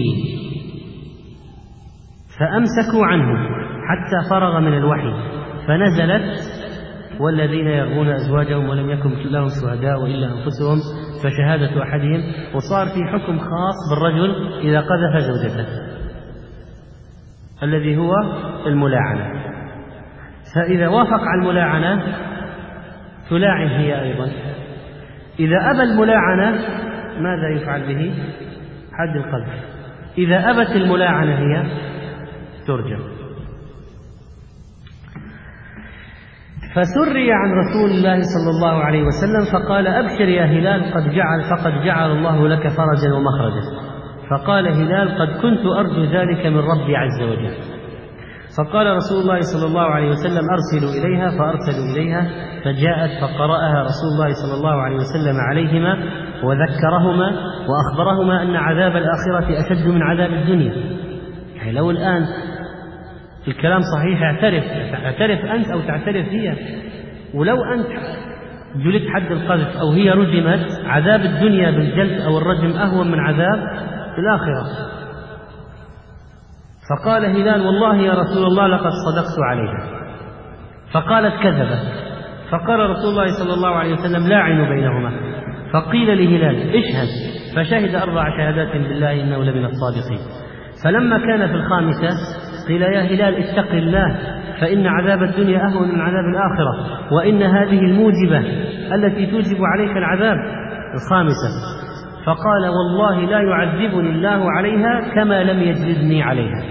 فأمسكوا عنه حتى فرغ من الوحي، فنزلت: والذين يرمون أزواجهم ولم يكن لهم شهداء إلا أنفسهم فشهادة أحدهم، وصار في حكم خاص بالرجل إذا قذف زوجته الذي هو الملاعنة. فإذا وافق على الملاعنة تلاعن هي أيضا، إذا أبى الملاعنة ماذا يفعل به؟ حد القذف. إذا أبت الملاعنة هي ترجم. فسري عن رسول الله صلى الله عليه وسلم فقال: أبشر يا هلال فقد جعل الله لك فرجا ومخرجا. فقال هلال: قد كنت أرجو ذلك من ربي عز وجل. فقال رسول الله صلى الله عليه وسلم: أرسلوا إليها. فأرسلوا إليها فجاءت فقرأها رسول الله صلى الله عليه وسلم عليهما وذكرهما وأخبرهما أن عذاب الآخرة أشد من عذاب الدنيا. يعني لو الآن الكلام صحيح اعترف أنت أو تعترف هي، ولو أنت جلدت حد القذف أو هي رجمت، عذاب الدنيا بالجلد أو الرجم أهون من عذاب الآخرة. فقال هلال: والله يا رسول الله لقد صدقت عليها. فقالت: كذبت. فقال رسول الله صلى الله عليه وسلم: لاعنوا بينهما. فقيل لهلال: اشهد. فشهد 4 شهادات بالله إنه لمن الصادقين. فلما كان في الخامسة قيل: يا هلال اتق الله، فإن عذاب الدنيا أهون من عذاب الآخرة، وإن هذه الموجبة التي توجب عليك العذاب الخامسة. فقال: والله لا يعذبني الله عليها كما لم يجلدني عليها.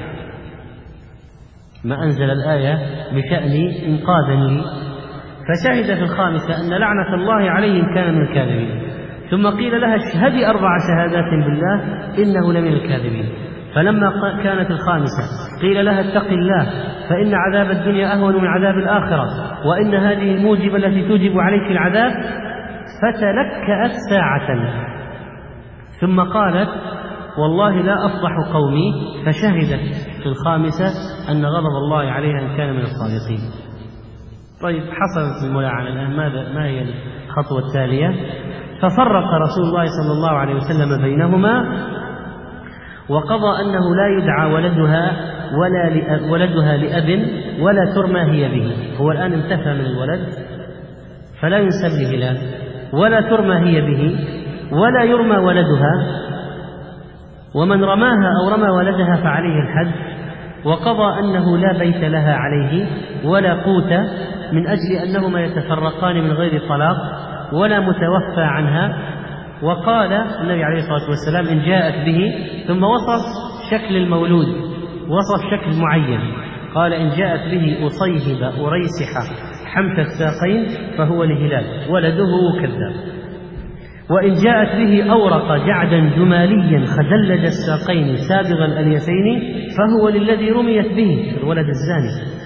ما أنزل الآية بشأن إنقاذني. فشهد في الخامسة أن لعنة الله عليهم كان من الكاذبين. ثم قيل لها: اشهدي 4 شهادات بالله إنه لمن الكاذبين. فلما كانت الخامسة قيل لها: اتق الله، فإن عذاب الدنيا أهون من عذاب الآخرة، وإن هذه الموجبة التي توجب عليك العذاب. فتلكأت ساعة ثم قالت: والله لا أفضح قومي. فشهدت في الخامسة أن غضب الله عليها إن كان من الصادقين. طيب، حصلت الملاعنة الآن، ما هي الخطوة التالية؟ ففرق رسول الله صلى الله عليه وسلم بينهما، وقضى أنه لا يدعى ولدها لأب ولا ترمى هي به. هو الآن انتفى من الولد فلا ينسب لهلال، ولا ترمى هي به، ولا يرمى ولدها، ومن رماها أو رمى ولدها فعليه الحد. وقضى أنه لا بيت لها عليه ولا قوت، من أجل أنهما يتفرقان من غير طلاق، ولا متوفى عنها. وقال النبي عليه الصلاة والسلام: إن جاءت به، ثم وصف شكل المولود، وصف شكل معين. قال: إن جاءت به أصيهب أريسح حمث الساقين فهو لهلال ولده كذاب. وإن جاءت به أورق جعدا جماليا خدلج الساقين سابغ الأليتين فهو للذي رميت به الولد الزاني.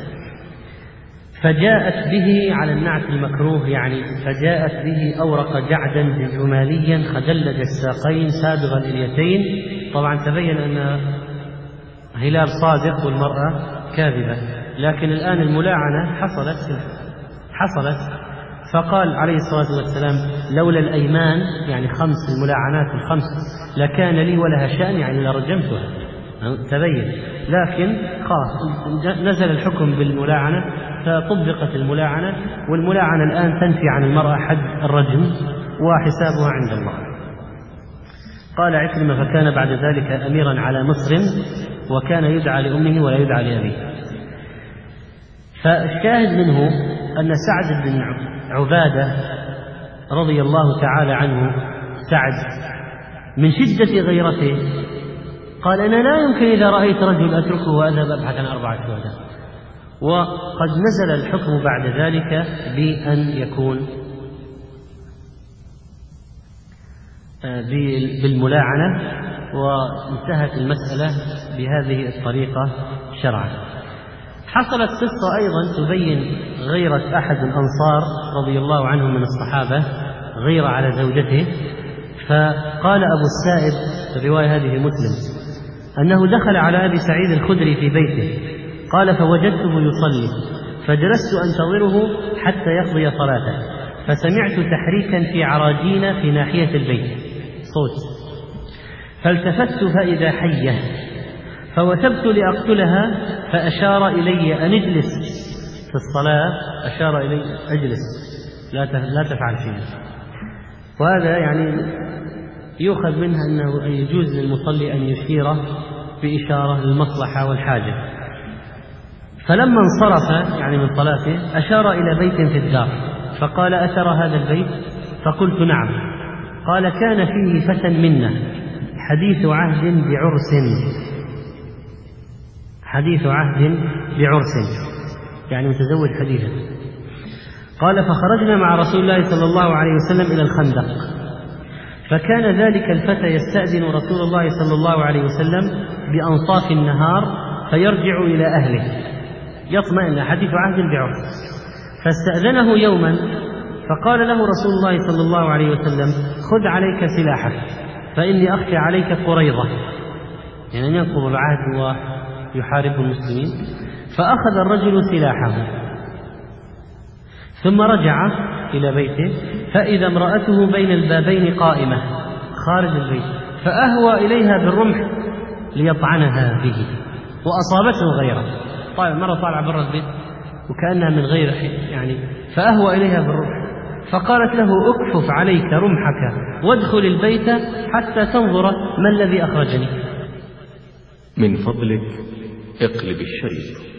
فجاءت به على النعت المكروه، يعني فجاءت به أورق جعدا جماليا خدلج الساقين سابغ الأليتين. طبعا تبين أن هلال صادق والمرأة كاذبة، لكن الآن الملاعنة حصلت. فقال عليه الصلاة والسلام: لولا الأيمان، يعني 5 الملاعنات الخمس، لكان لي ولها شأن، يعني لرجمتها. تبين، لكن نزل الحكم بالملاعنة فطبقت الملاعنة، والملاعنة الآن تنفي عن المرأة حد الرجم وحسابها عند الله. قال عكرمة: فكان بعد ذلك أميرا على مصر، وكان يدعى لأمه ولا يدعى لأبيه. فالشاهد منه أن سعد بن عبادة رضي الله تعالى عنه، سعد من شدة غيرته قال: أنا لا يمكن إذا رأيت رجل أتركه وأذهب أبحث عن 4 شهداء. وقد نزل الحكم بعد ذلك بأن يكون بالملاعنة، وانتهت المسألة بهذه الطريقة شرعا. حصلت قصة أيضا تبين غيرة أحد الأنصار رضي الله عنه من الصحابة، غيرة على زوجته. فقال أبو السائب، الرواية هذه مسلم، أنه دخل على أبي سعيد الخدري في بيته، قال: فوجدته يصلي، فجلست أنتظره حتى يقضي صلاته، فسمعت تحريكا في عراجين في ناحية البيت، صوت، فالتفت فإذا حية، فوثبت لأقتلها، فأشار إلي أن اجلس في الصلاة، أشار إلي: اجلس، لا تفعل شيئا. وهذا يعني يؤخذ منها أنه يجوز للمصلي أن يشير بإشارة للمصلحة والحاجة. فلما انصرف يعني من صلاته أشار إلى بيت في الدار، فقال: أترى هذا البيت؟ فقلت: نعم. قال: كان فيه فتى منا حديث عهد بعرس، يعني متزوج حديثا. قال: فخرجنا مع رسول الله صلى الله عليه وسلم إلى الخندق، فكان ذلك الفتى يستأذن رسول الله صلى الله عليه وسلم بأنصاف النهار فيرجع إلى أهله يطمئن، حديث عهد بعرس. فاستأذنه يوما فقال له رسول الله صلى الله عليه وسلم: خذ عليك سلاحك فإني أخشى عليك قريظة، يعني أن ينقض العهد ويحارب المسلمين. فأخذ الرجل سلاحه ثم رجع إلى بيته، فإذا امرأته بين البابين قائمة خارج البيت، فأهوى إليها بالرمح ليطعنها به وأصابته غيره. طيب مرة طالع برا البيت وكأنها من غير يعني، فأهوى إليها بالرمح، فقالت له: اكفف عليك رمحك وادخل البيت حتى تنظر ما الذي أخرجني. من فضلك اقلب الشريط.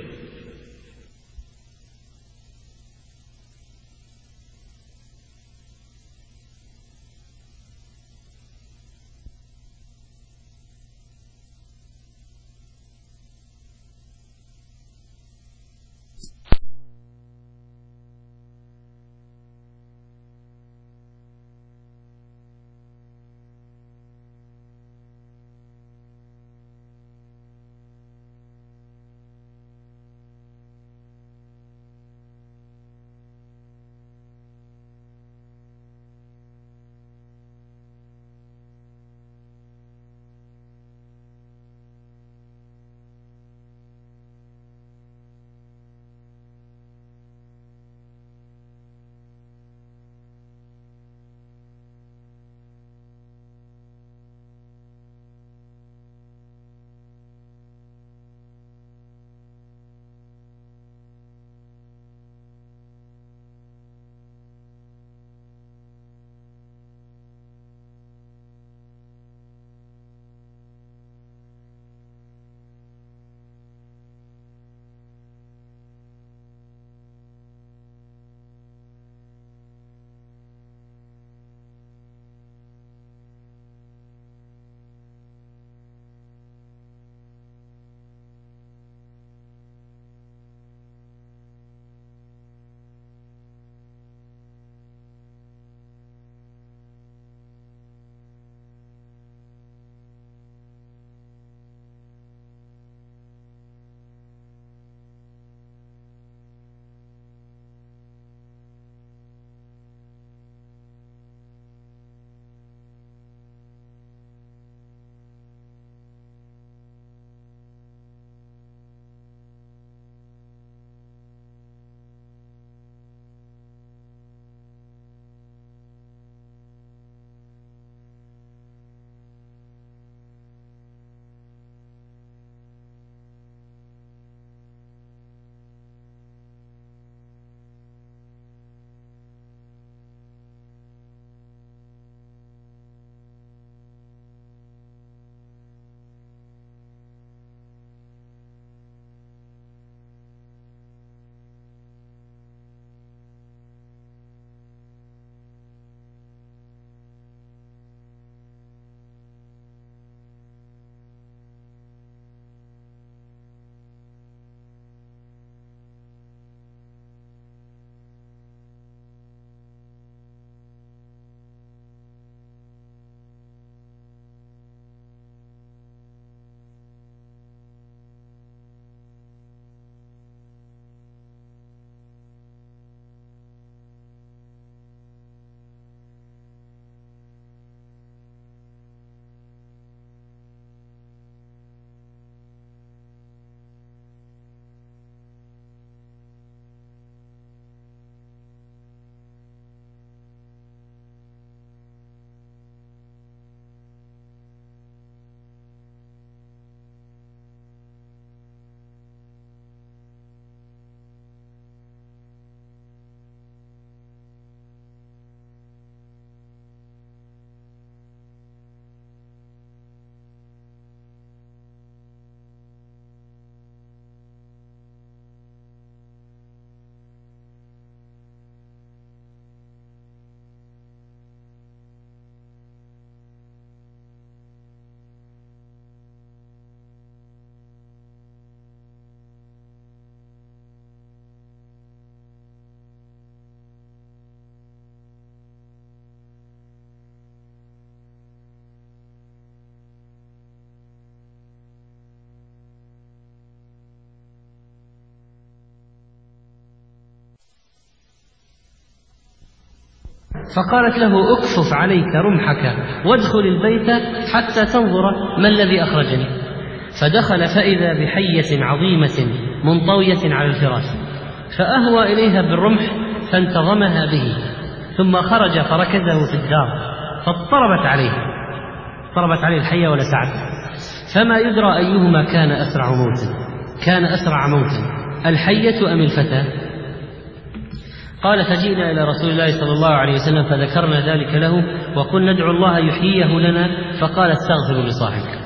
فقالت له: اكفف عليك رمحك وادخل البيت حتى تنظر ما الذي أخرجني. فدخل فإذا بحية عظيمة منطوية على الفراش، فأهوى إليها بالرمح فانتظمها به، ثم خرج فركزه في الدار، فاضطربت عليه الحية ولسعته، فما يدرى أيهما كان أسرع موتا، الحية أم الفتاة؟ قال: فجئنا إلى رسول الله صلى الله عليه وسلم فذكرنا ذلك له، وقلنا ادعو الله يحييه لنا، فقال: استغفروا لصاحبك.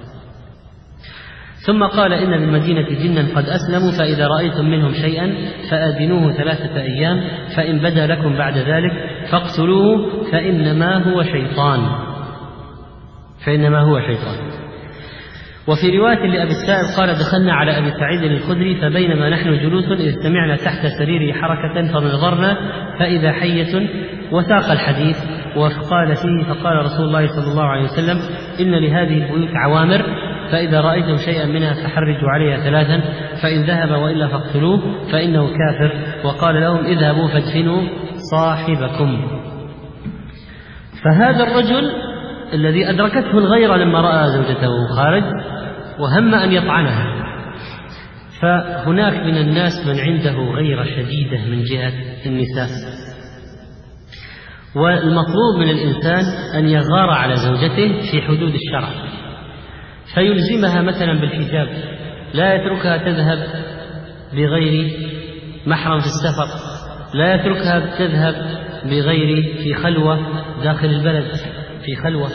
ثم قال: إن بالمدينة جنا قد أسلموا، فإذا رأيتم منهم شيئا فآذنوه 3 أيام، فإن بدا لكم بعد ذلك فاقتلوه، فإنما هو شيطان. وفي رواية لأبي السائب قال: دخلنا على أبي سعيد الخدري فبينما نحن جلوس إذ سمعنا تحت سريره حركة فنظرنا فإذا حية، وساق الحديث وقال فيه: فقال رسول الله صلى الله عليه وسلم: إن لهذه البيوت عوامر، فإذا رأيتم شيئا منها فحرجوا عليها 3، فإن ذهب وإلا فاقتلوه فإنه كافر. وقال لهم: اذهبوا فادفنوا صاحبكم. فهذا الرجل الذي أدركته الغيرة لما رأى زوجته خارج وهم أن يطعنها، فهناك من الناس من عنده غيرة شديدة من جهة النساء، والمطلوب من الإنسان أن يغار على زوجته في حدود الشرع، فيلزمها مثلا بالحجاب، لا يتركها تذهب بغير محرم في السفر، لا يتركها تذهب في خلوة داخل البلد، في خلوة،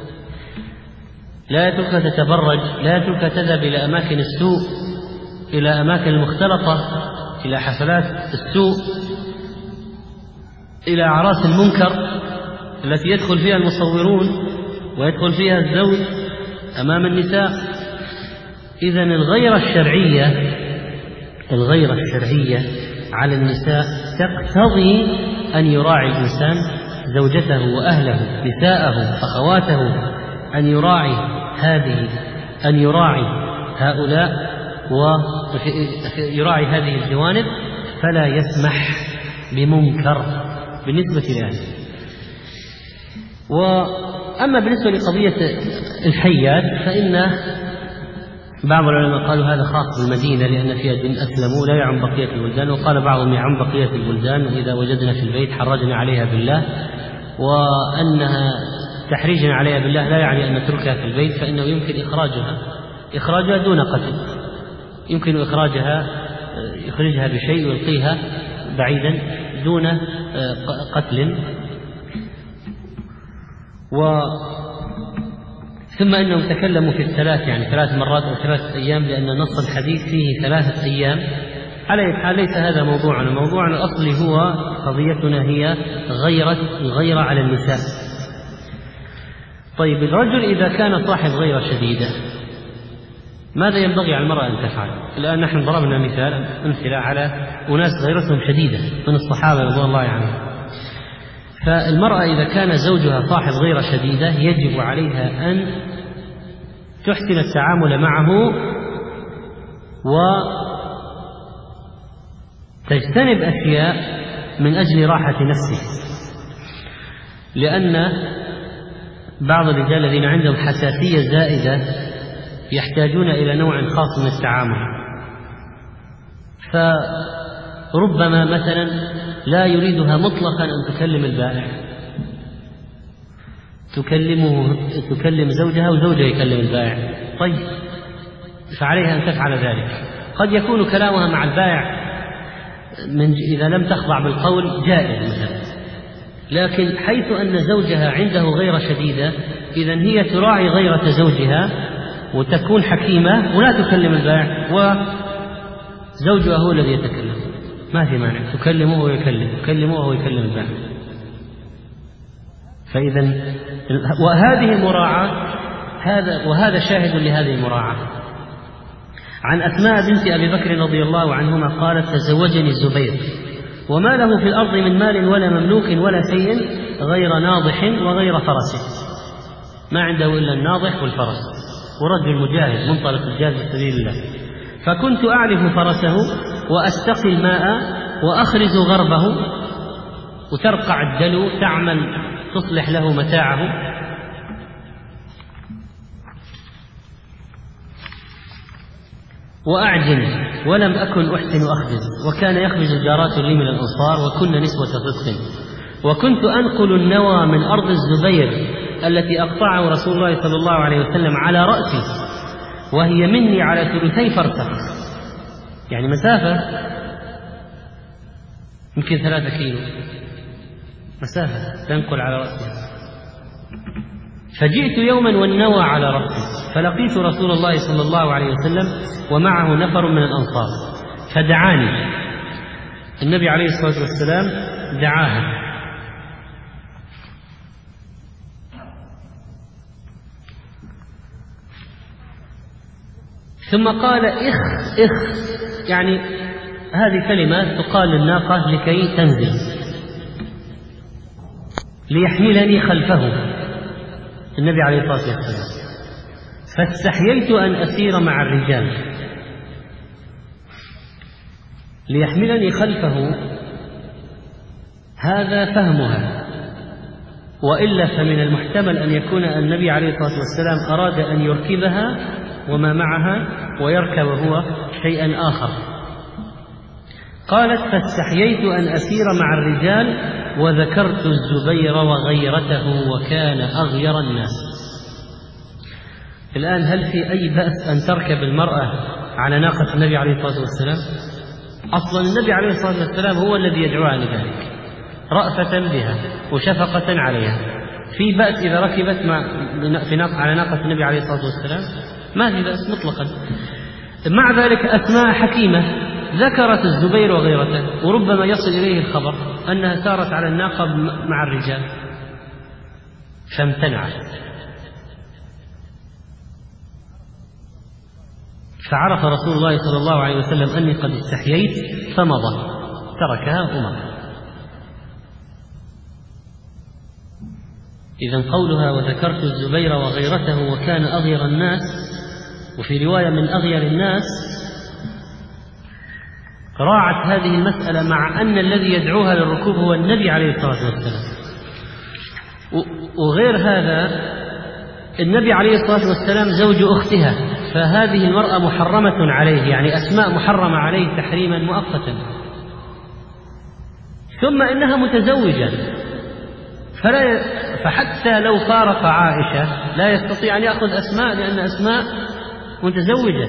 لا يتركها تتبرج، لا يتركها تذهب إلى أماكن السوء، إلى أماكن المختلطة، إلى حفلات السوء، إلى أعراس المنكر التي يدخل فيها المصورون ويدخل فيها الزوج أمام النساء. إذن الغيرة الشرعية على النساء تقتضي أن يراعي الإنسان زوجته وأهله، نساءه، أخواته، أن يراعي هؤلاء ويراعي هذه الجوانب، فلا يسمح بمنكر بالنسبة له. وأما بالنسبة لقضية الحيات فإن بعض العلماء قالوا هذا خاص بالمدينة لأن فيها جن أسلموا لا يعم بقية البلدان، وقال بعضهم يعم بقية البلدان، وإذا وجدنا في البيت حرجنا عليها بالله، وأنها تحريجنا عليها بالله لا يعني أن نتركها في البيت، فإنه يمكن إخراجها دون قتل، يمكن يخرجها بشيء ويلقيها بعيدا دون قتل. ثم إنهم تكلموا في الثلاث، يعني 3 مرات أو 3 أيام، لأن نص الحديث فيه 3 أيام. على أي حال ليس هذا موضوعنا، موضوعنا الأصلي هو قضيتنا هي الغيرة على النساء. طيب، الرجل إذا كان صاحب غيرة شديدة ماذا ينبغي على المرأة أن تفعل؟ الآن نحن ضربنا أمثلة على أناس غيرتهم شديدة من الصحابة رضي الله عنهم. فالمرأة إذا كان زوجها صاحب غيرة شديدة يجب عليها أن تحسن التعامل معه وتجتنب أشياء من أجل راحة نفسه، لأن بعض الرجال الذين عندهم حساسية زائدة يحتاجون إلى نوع خاص من التعامل، فربما مثلا لا يريدها مطلقا أن تكلم البائع، تكلم زوجها وزوجها يكلم البائع، طيب فعليها أن تفعل ذلك. قد يكون كلامها مع البائع إذا لم تخضع بالقول جائز مثلا، لكن حيث أن زوجها عنده غيرة شديدة إذن هي تراعي غيرة زوجها وتكون حكيمة ولا تكلم البائع، وزوجها هو الذي يتكلم، ما في مانع، تكلمه وهو يكلم البائع. فإذا وهذه المراعاة وهذا شاهد لهذه المراعاة. عن أسماء بنت أبي بكر رضي الله عنهما قالت: تزوجني الزبير وما له في الأرض من مال ولا مملوك ولا شيء غير ناضح وغير فرس، ما عنده إلا الناضح والفرس، ورجل مجاهد منطلق الجهاد في سبيل الله. فكنت أعرف فرسه وأستقي الماء وأخرز غربه، وترقع الدلو، تعمل تصلح له متاعه. وأعجن ولم أكن أحسن أخبز، وكان يخبز جارات لي من الأنصار وكن نسوة صدق، وكنت أنقل النوى من أرض الزبير التي أقطعه رسول الله صلى الله عليه وسلم على رأسي، وهي مني على 2 فرسخ، يعني مسافة يمكن 3 كيلو مسافة تنقل على رأسي. فجئت يوما والنوى على رأسي، فلقيت رسول الله صلى الله عليه وسلم ومعه نفر من الأنصار، فدعاني النبي عليه الصلاة والسلام، دعاها ثم قال إخ إخ، يعني هذه كلمة تقال للناقة لكي تنزل، ليحملني خلفه النبي عليه الصلاة والسلام، فاستحييت أن أسير مع الرجال ليحملني خلفه. هذا فهمها، وإلا فمن المحتمل أن يكون النبي عليه الصلاة والسلام أراد أن يركبها وما معها ويركب هو شيئا آخر. قالت فاستحييت أن أسير مع الرجال وذكرت الزبير وغيرته وكان أغير الناس. الآن هل في أي بأس أن تركب المرأة على ناقة النبي عليه الصلاة والسلام؟ أصلا النبي عليه الصلاة والسلام هو الذي يدعوها لذلك رأفة بها وشفقة عليها. في بأس إذا ركبت على ناقة النبي عليه الصلاة والسلام؟ ما في بأس مطلقا. مع ذلك أسماء حكيمة ذكرت الزبير وغيرته، وربما يصل إليه الخبر أنها سارت على الناقة مع الرجال فامتنعت، فعرف رسول الله صلى الله عليه وسلم أني قد استحييت فمضى، تركها ومضى. إذن قولها وذكرت الزبير وغيرته وكان أغير الناس، وفي رواية من أغير الناس، راعت هذه المسألة مع أن الذي يدعوها للركوب هو النبي عليه الصلاة والسلام. وغير هذا النبي عليه الصلاة والسلام زوج أختها، فهذه المرأة محرمة عليه، يعني أسماء محرمة عليه تحريما مؤقتا. ثم إنها متزوجة، فحتى لو فارق عائشة لا يستطيع أن يأخذ أسماء، لأن أسماء متزوجة.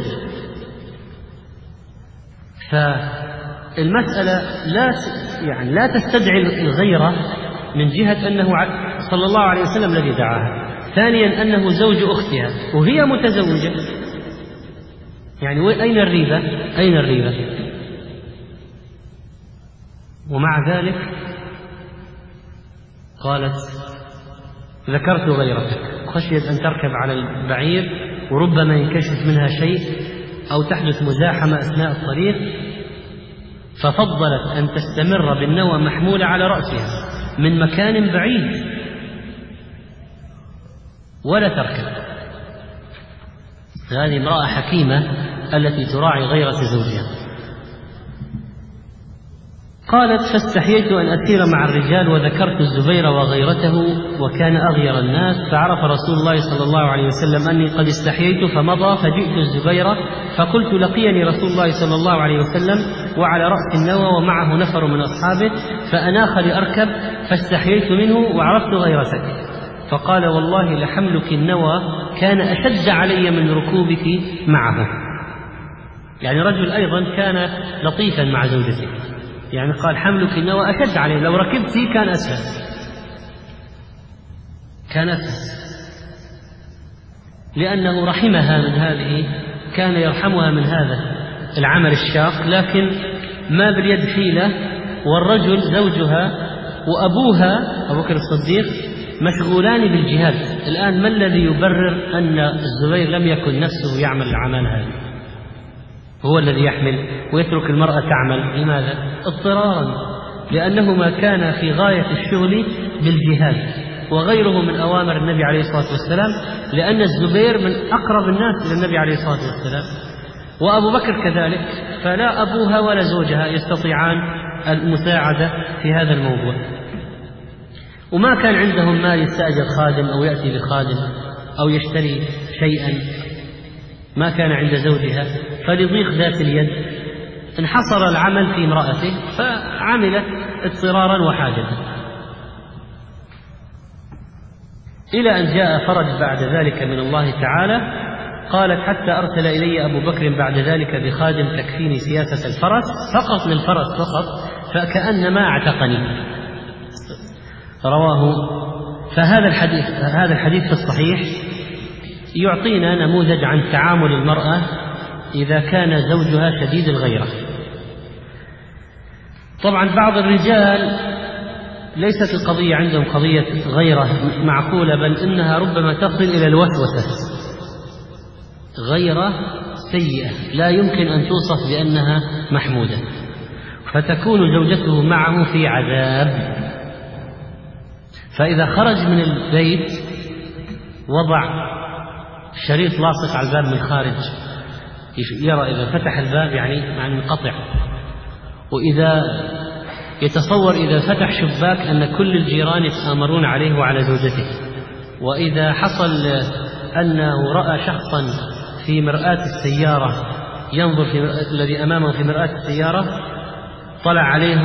فالمسألة لا تستدعي الغيرة من جهة أنه صلى الله عليه وسلم الذي دعاها. ثانيا أنه زوج أختها وهي متزوجة، يعني أين الريبة؟ أين الريبة؟ ومع ذلك قالت ذكرت غيرتك، خشيت أن تركب على البعير وربما ينكشف منها شيء أو تحدث مزاحمة أثناء الطريق، ففضلت أن تستمر بالنوى محمولة على رأسها من مكان بعيد ولا تركب. هذه امرأة حكيمة التي تراعي غيرة زوجها. قالت فاستحييت أن أسير مع الرجال وذكرت الزبير وغيرته وكان أغير الناس، فعرف رسول الله صلى الله عليه وسلم أني قد استحييت فمضى، فجئت الزبير فقلت لقيني رسول الله صلى الله عليه وسلم وعلى رأس النوى ومعه نفر من أصحابه، فأناخ لأركب فاستحييت منه وعرفت غيرتك، فقال والله لحملك النوى كان أشد علي من ركوبك معه. يعني رجل أيضا كان لطيفا مع زوجته، يعني قال حملك النوى أشد عليه، لو ركبتي كان أسهل، كان أسهل، لأنه رحمها من هذه، كان يرحمها من هذا العمل الشاق، لكن ما باليد حيلة، والرجل زوجها وأبوها أبو بكر الصديق مشغولان بالجهاد. الآن ما الذي يبرر أن الزبير لم يكن نفسه يعمل العمل هذا؟ هو الذي يحمل ويترك المرأة تعمل. لماذا؟ اضطرارا، لأنهما كان في غاية الشغل بالجهاد وغيره من أوامر النبي عليه الصلاة والسلام، لأن الزبير من أقرب الناس إلى النبي عليه الصلاة والسلام، وأبو بكر كذلك، فلا أبوها ولا زوجها يستطيعان المساعدة في هذا الموضوع. وما كان عندهم مال يستأجر خادم أو يأتي بخادم أو يشتري شيئا، ما كان عند زوجها، فلضيق ذات اليد انحصر العمل في امرأته فعملت اضطرارا وحاجة، إلى أن جاء فرج بعد ذلك من الله تعالى. قالت: حتى أرسل إلي أبو بكر بعد ذلك بخادم تكفيني سياسة الفرس، فقط للفرس فقط، فكأنما اعتقني. رواه. فهذا الحديث في الصحيح يعطينا نموذج عن تعامل المرأة إذا كان زوجها شديد الغيرة. طبعا بعض الرجال ليست القضية عندهم قضية غيرة معقولة، بل إنها ربما تصل إلى الوسوسة، غيرة سيئة لا يمكن أن توصف بأنها محمودة، فتكون زوجته معه في عذاب. فإذا خرج من البيت وضع شريط لاصق على الباب من خارج، يرى إذا فتح الباب يعني منقطع، وإذا يتصور إذا فتح شباك أن كل الجيران يتآمرون عليه وعلى زوجته. وإذا حصل أنه رأى شخصا في مرآة السيارة ينظر في الذي أمامه في مرآة السيارة، طلع عليه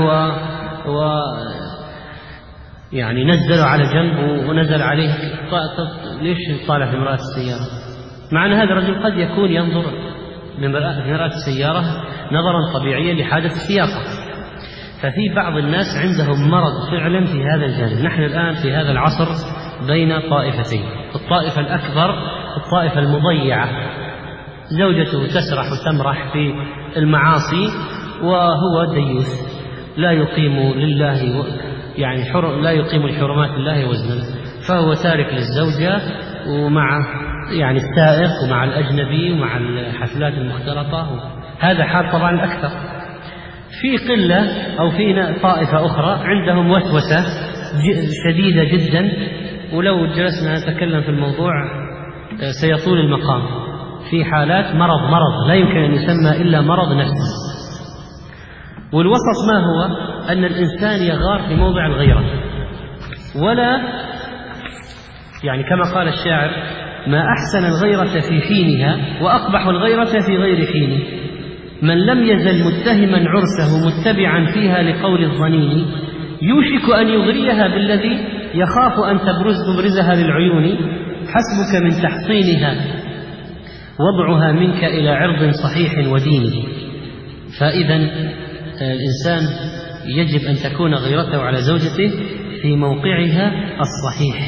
يعني نزله على جنب ونزل عليه، ليش طالع في مرآة السيارة؟ مع أن هذا الرجل قد يكون ينظر في مرآة السيارة نظرا طبيعيا لحادث السياقة. ففي بعض الناس عندهم مرض فعلا في هذا الجانب. نحن الآن في هذا العصر بين طائفتين: الطائفة الأكبر الطائفة المضيعة، زوجته تسرح وتمرح في المعاصي وهو ديوث لا يقيم لله يعني لا يقيم لحرمات الله وزنا، فهو تارك للزوجة ومع يعني السائق ومع الأجنبي ومع الحفلات المختلطة. هذا حال طبعا الأكثر. في قلة أو في طائفة أخرى عندهم وسوسة شديدة جدا، ولو جلسنا نتكلم في الموضوع سيطول المقام. في حالات مرض لا يمكن أن يسمى إلا مرض نفسي. والوسط ما هو؟ أن الإنسان يغار في موضع الغيرة، ولا يعني كما قال الشاعر: ما أحسن الغيرة في حينها وأقبح الغيرة في غير حينه، من لم يزل متهما عرسه متبعا فيها لقول الظنين، يوشك أن يغريها بالذي يخاف أن تبرزها للعيون، حسبك من تحصينها وضعها منك إلى عرض صحيح ودين. فإذا الإنسان يجب أن تكون غيرته على زوجته في موقعها الصحيح.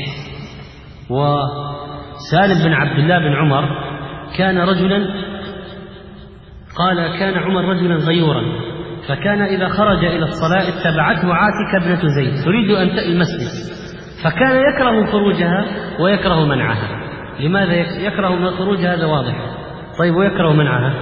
وسالم بن عبد الله بن عمر كان عمر رجلا غيورا، فكان إذا خرج إلى الصلاة اتبعته عاتكة ابنة زيد تريد أن تأتي المسجد، فكان يكره خروجها ويكره منعها. لماذا يكره خروجها؟ هذا واضح. طيب ويكره منعها؟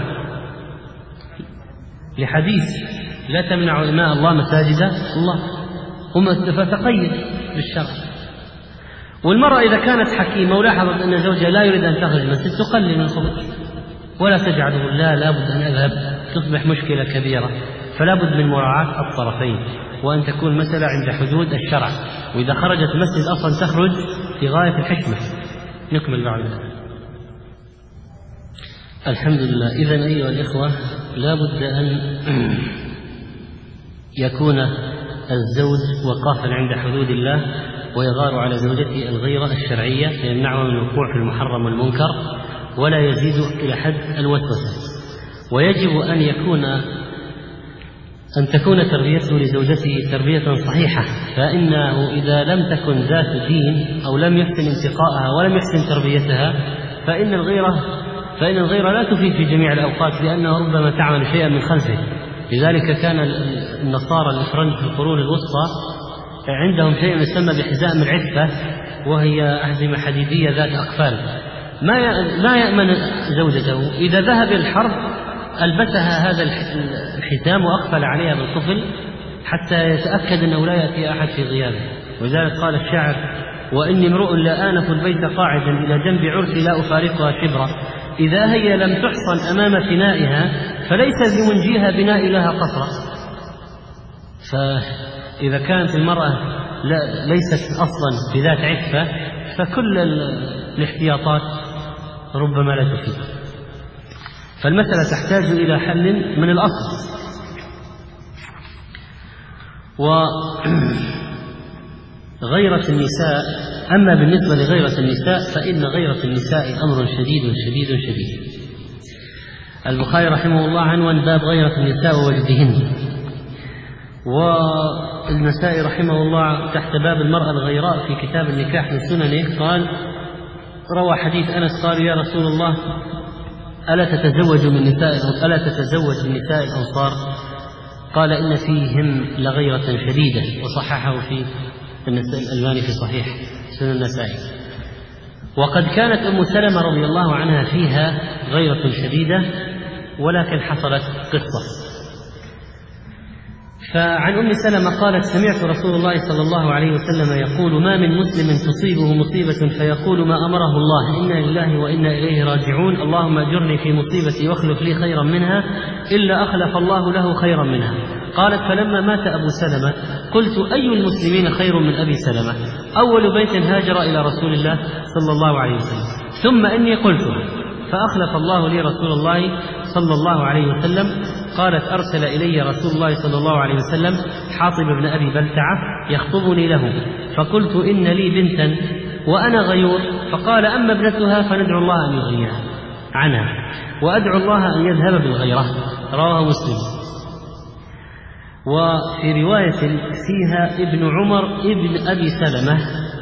لحديث: لا تمنعوا إماء الله مساجد الله، فتقيد بالشرع. والمرأة إذا كانت حكيمة ولاحظت أن زوجها لا يريد أن تخرج المسجد تقلل من الخروج ولا تجعله لا بد أن أذهب، تصبح مشكلة كبيرة. فلا بد من مراعاة الطرفين، وأن تكون مسألة عند حدود الشرع. وإذا خرجت المسجد أصلا تخرج في غاية الحكمة. نكمل بعد ذلك. الحمد لله. إذن أيها الإخوة، لا بد أن يكون الزوج وقافا عند حدود الله ويغار على زوجته الغيرة الشرعية يمنعه من الوقوع في المحرم والمنكر، ولا يزيد إلى حد الوسوسة. ويجب أن تكون تربيته لزوجته تربية صحيحة، فإنه إذا لم تكن ذات دين أو لم يحسن انتقاءها ولم يحسن تربيتها فإن الغيرة لا تفيد في جميع الأوقات، لأنها ربما تعمل شيئا من خلفه. لذلك كان النصارى الإفرنج في القرون الوسطى عندهم شيء يسمى بحزام العفة، وهي أحزمة حديدية ذات أقفال ما يأمن زوجته إذا ذهب الحرب ألبسها هذا الحزام وأقفل عليها بالقفل حتى يتأكد أنه لا يأتي أحد في غيابه. ولذلك قال الشاعر: وإني امرؤ لا آنف البيت قاعدا إلى جنب عرسي لا أفارقها شبرا، إذا هي لم تحصن أمام فنائها فليس بمنجيها بناء لها قصرا. فإذا كانت المرأة ليست أصلا بذات عفة، فكل الاحتياطات ربما لا تفيد. فالمسألة تحتاج إلى حل من الأصل. وغيرة النساء، أما بالنسبة لغيرة النساء فإن غيرة النساء أمر شديد شديد شديد. البخاري رحمه الله عنوان باب غيرة النساء ووجدهن، والنسائي رحمه الله تحت باب المرأة الغيراء في كتاب النكاح من سننه قال: روى حديث أنس قالوا: يا رسول الله ألا تتزوج من نساء الأنصار؟ قال: إن فيهم لغيرة شديدة، وصححه في الألباني في صحيح سنن النسائي. وقد كانت أم سلمة رضي الله عنها فيها غيرة شديدة، ولكن حصلت قصة. فعن أم سلمة قالت: سمعت رسول الله صلى الله عليه وسلم يقول: ما من مسلم تصيبه مصيبة فيقول ما أمره الله، إنا لله وإنا إليه راجعون، اللهم أجرني في مصيبتي واخلف لي خيرا منها، إلا أخلف الله له خيرا منها. قالت: فلما مات أبو سلمة قلت: أي المسلمين خير من أبي سلمة؟ أول بيت هاجر إلى رسول الله صلى الله عليه وسلم، ثم إني قلتها فأخلف الله لي رسول الله صلى الله عليه وسلم. قالت: أرسل إلي رسول الله صلى الله عليه وسلم حاطب بن أبي بلتعة يخطبني له، فقلت: إن لي بنتا وأنا غيور. فقال: أما ابنتها فندعو الله أن يغنيها عنها، وأدعو الله أن يذهب بالغيرة. رواه مسلم. وفي رواية فيها ابن عمر ابن أبي سلمة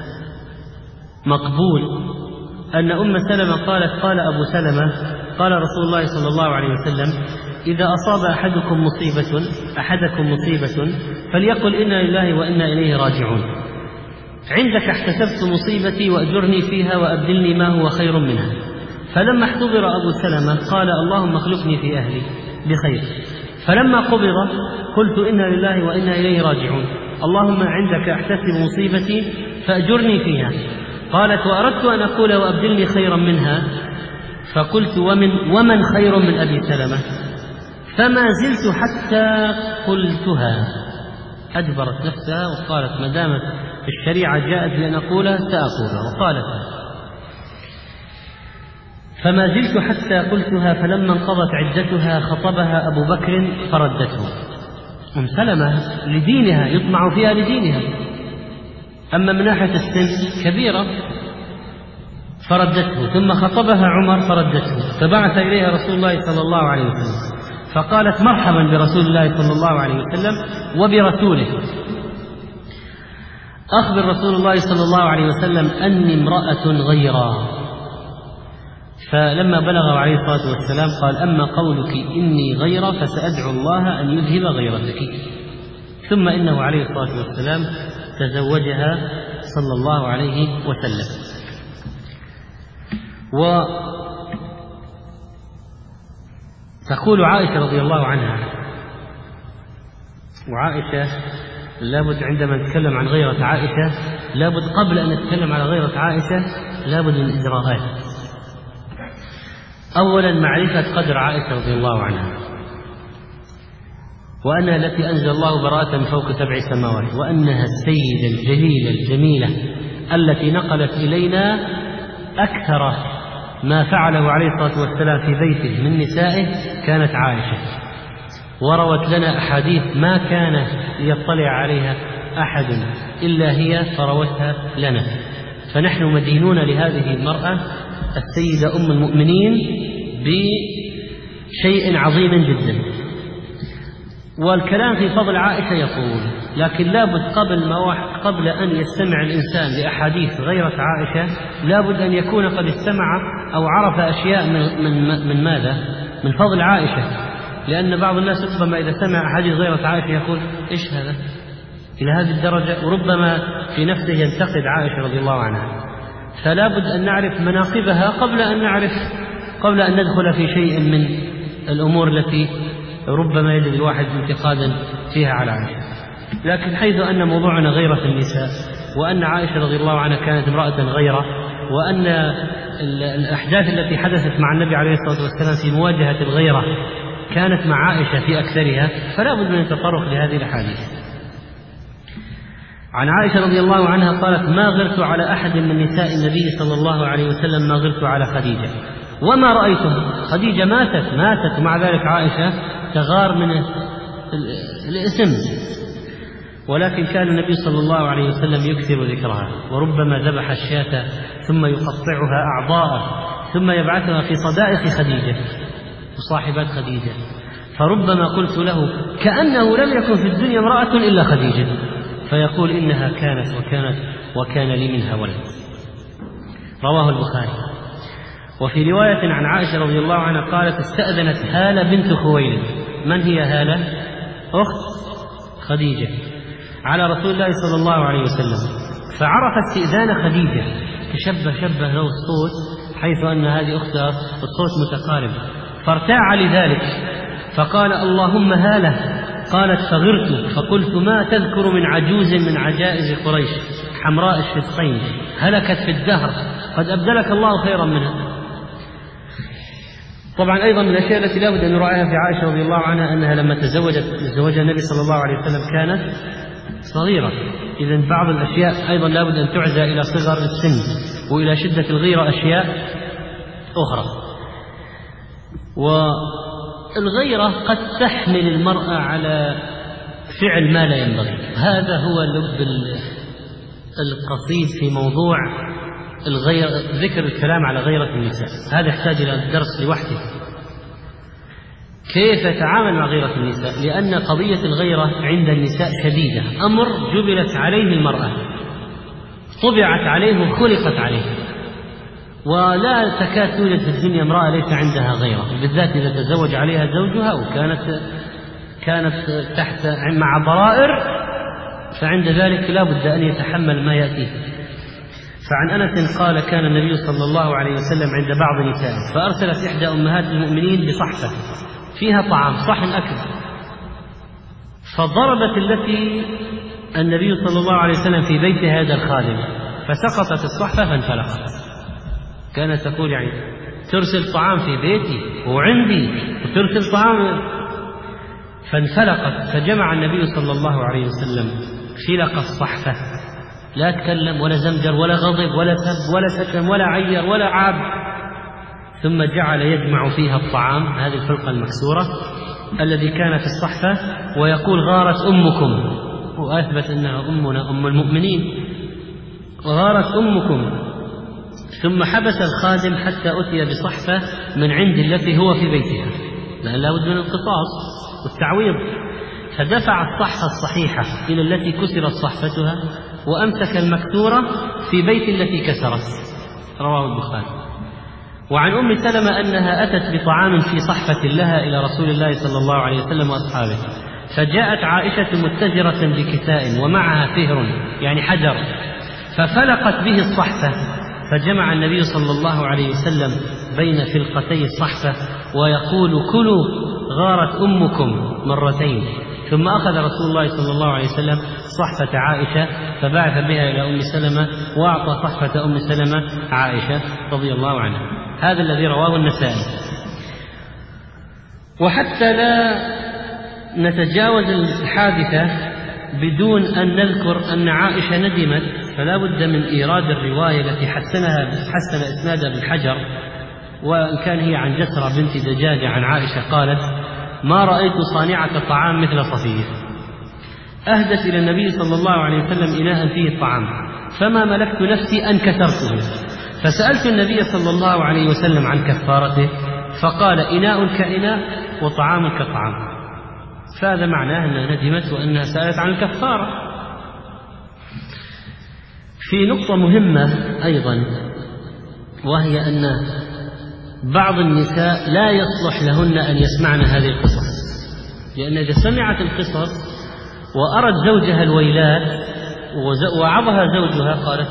مقبول أن أم سلمة قالت: قال أبو سلمة: قال رسول الله صلى الله عليه وسلم: إذا أصاب أحدكم مصيبة فليقل إنا لله وإنا إليه راجعون، عندك احتسبت مصيبتي وأجرني فيها وأبدلني ما هو خير منها. فلما احتضر أبو سلمة قال: اللهم اخلفني في أهلي بخير. فلما قبض قلت: إنا لله وإنا إليه راجعون، اللهم عندك احتسب مصيبتي فأجرني فيها. قالت: وأردت أن أقول وأبدلني خيرا منها، فقلت: ومن خير من أبي سلمة؟ فما زلت حتى قلتها. أجبرت نفسها وقالت: ما دامت الشريعة جاءت لأن أقولها سأقولها، وقالتها. فما زلت حتى قلتها، فلما انقضت عدتها خطبها أبو بكر فردته. أم سلمة لدينها يطمع فيها لدينها، أما من ناحية السن كبيرة، فردته. ثم خطبها عمر فردته، فبعث إليها رسول الله صلى الله عليه وسلم فقالت: مرحبا برسول الله صلى الله عليه وسلم وبرسوله، أخبر رسول الله صلى الله عليه وسلم أني امرأة غيرا. فلما بلغ عليه الصلاة والسلام قال: أما قولك إني غيرة فسأدعو الله أن يذهب غيرتك. ثم إنه عليه الصلاة والسلام تزوجها صلى الله عليه وسلم. وتقول عائشة رضي الله عنها، وعائشة لابد عندما نتكلم عن غيرة عائشة لابد قبل أن نتكلم على غيرة عائشة لابد من إجراءات. أولا معرفة قدر عائشة رضي الله عنها، وأنها التي أنزل الله براءة من فوق 7 سماوات، وأنها السيدة الجليلة الجميلة التي نقلت إلينا أكثر ما فعله عليه الصلاة والسلام في بيته من نسائه كانت عائشة، وروت لنا أحاديث ما كان يطلع عليها أحد إلا هي فروتها لنا. فنحن مدينون لهذه المرأة السيدة أم المؤمنين بشيء عظيم جدا. والكلام في فضل عائشة يطول، لكن لابد قبل أن يستمع الإنسان لأحاديث غيرة عائشة لابد أن يكون قد استمع أو عرف أشياء من ماذا؟ من فضل عائشة. لأن بعض الناس ربما إذا سمع أحاديث غيرة عائشة يقول: إيش هذا؟ إلى هذه الدرجة، وربما في نفسه ينتقد عائشة رضي الله عنها. فلا بد أن نعرف مناقبها قبل أن ندخل في شيء من الأمور التي ربما يجد الواحد انتقادا فيها على عائشة. لكن حيث أن موضوعنا غيرة النساء، وأن عائشة رضي الله عنها كانت امرأة غيرة، وأن الأحداث التي حدثت مع النبي عليه الصلاة والسلام في مواجهة الغيرة كانت مع عائشة في أكثرها، فلا بد من التطرق لهذه الأحاديث. عن عائشة رضي الله عنها قالت: ما غرت على أحد من نساء النبي صلى الله عليه وسلم ما غرت على خديجة، وما رأيته. خديجة ماتت، ومع ذلك عائشة تغار من الاسم. ولكن كان النبي صلى الله عليه وسلم يكثر ذكرها، وربما ذبح الشاة ثم يقطعها أعضاء ثم يبعثها في صدائق خديجة وصاحبات خديجة، فربما قلت له: كأنه لم يكن في الدنيا امرأة إلا خديجة، فيقول: إنها كانت وكان لي منها ولد. رواه البخاري. وفي رواية عن عائشة رضي الله عنها قالت: استأذنت هالة بنت خويلد. من هي هالة؟ أخت خديجة، على رسول الله صلى الله عليه وسلم، فعرف استئذان خديجة، شبه له الصوت حيث أن هذه أختها الصوت متقارب، فارتاع لذلك فقال: اللهم هالة. قالت: فغرت فقلت: ما تذكر من عجوز من عجائز قريش حمراء الشدقين هلكت في الدهر قد أبدلك الله خيرا منها. طبعا أيضا من الأشياء التي لا بد أن نراعيها في عائشة رضي الله عنها أنها لما تزوجها النبي صلى الله عليه وسلم كانت صغيرة. إذن بعض الأشياء أيضا لا بد أن تعزى إلى صغر السن وإلى شدة الغيرة أشياء أخرى. والغيرة قد تحمل المرأة على فعل ما لا ينبغي. هذا هو لب القصيد في موضوع ذكر الكلام على غيرة النساء. هذا يحتاج إلى درس لوحده، كيف يتعامل مع غيرة النساء، لأن قضية الغيرة عند النساء شديدة، أمر جبلت عليه المرأة، طبعت عليه وخلقت عليه، ولا تكاد توجد في الدنيا امرأة ليس عندها غيرة، بالذات إذا تزوج عليها زوجها وكانت تحت مع ضرائر، فعند ذلك لا بد أن يتحمل ما يأتيه. فعن أنس قال: كان النبي صلى الله عليه وسلم عند بعض نسائه فأرسلت إحدى أمهات المؤمنين بصحفة فيها طعام، صحن أكل، فضربت التي النبي صلى الله عليه وسلم في بيت هذا الخادم، فسقطت الصحفة فانفلقت. كانت تقول: يعني ترسل طعام في بيتي وعندي وترسل طعام، فانفلقت. فجمع النبي صلى الله عليه وسلم فلق الصحفة، لا تكلم ولا زمجر ولا غضب ولا سب ولا شتم ولا عير ولا عاب، ثم جعل يجمع فيها الطعام، هذه الفلقة المكسورة الذي كان في الصحفة، ويقول: غارت أمكم، وأثبت أنها أمنا أم المؤمنين، غارت أمكم. ثم حبس الخادم حتى أتي بصحفة من عند التي هو في بيتها، لأن لا بد من القصاص والتعويض، فدفع الصحفة الصحيحة إلى التي كسرت صحفتها، وأمسك المكسورة في بيت التي كسرت. رواه البخاري. وعن أم سلمة أنها أتت بطعام في صحفة لها إلى رسول الله صلى الله عليه وسلم وأصحابه، فجاءت عائشة متجرة بكساء ومعها فهر يعني حجر، ففلقت به الصحفة، فجمع النبي صلى الله عليه وسلم بين فلقتي الصحفة ويقول: كلوا غارت أمكم مرتين. ثم أخذ رسول الله صلى الله عليه وسلم صحفة عائشة فبعث بها إلى أم سلمة، وأعطى صحفة أم سلمة عائشة رضي الله عنها. هذا الذي رواه النسائي. وحتى لا نتجاوز الحادثة بدون أن نذكر أن عائشة ندمت، فلا بد من إيراد الرواية التي حسن إسنادها بالحجر، وإن كان هي عن جسرة بنت دجاجة عن عائشة قالت: ما رأيت صانعة طعام مثل صفية، أهدت إلى النبي صلى الله عليه وسلم إناء فيه الطعام، فما ملكت نفسي أن كسرته، فسألت النبي صلى الله عليه وسلم عن كفارته، فقال: إناء كإناء وطعام كطعام. فهذا معناه أنها ندمت وأنها سألت عن الكفارة. في نقطة مهمة أيضا، وهي أن بعض النساء لا يصلح لهن أن يسمعن هذه القصص، لأن إذا سمعت القصص وأرت زوجها الويلات ووعظها زوجها، قالت: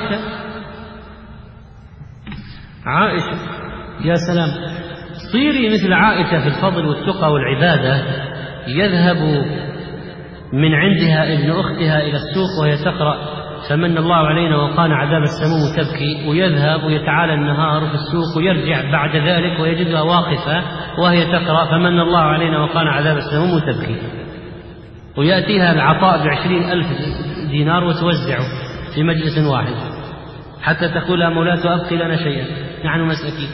عائشة يا سلام، صيري مثل عائشة في الفضل والتقى والعبادة، يذهب من عندها ابن أختها إلى السوق وهي تقرأ فمن الله علينا وقانا عذاب السموم تبكي، ويذهب ويتعالى النهار في السوق ويرجع بعد ذلك ويجدها واقفة وهي تقرأ فمن الله علينا وقانا عذاب السموم تبكي، ويأتيها العطاء ب20,000 دينار وتوزعه في مجلس واحد حتى تقول يا مولاة أبقي لنا شيئا نحن مساكين.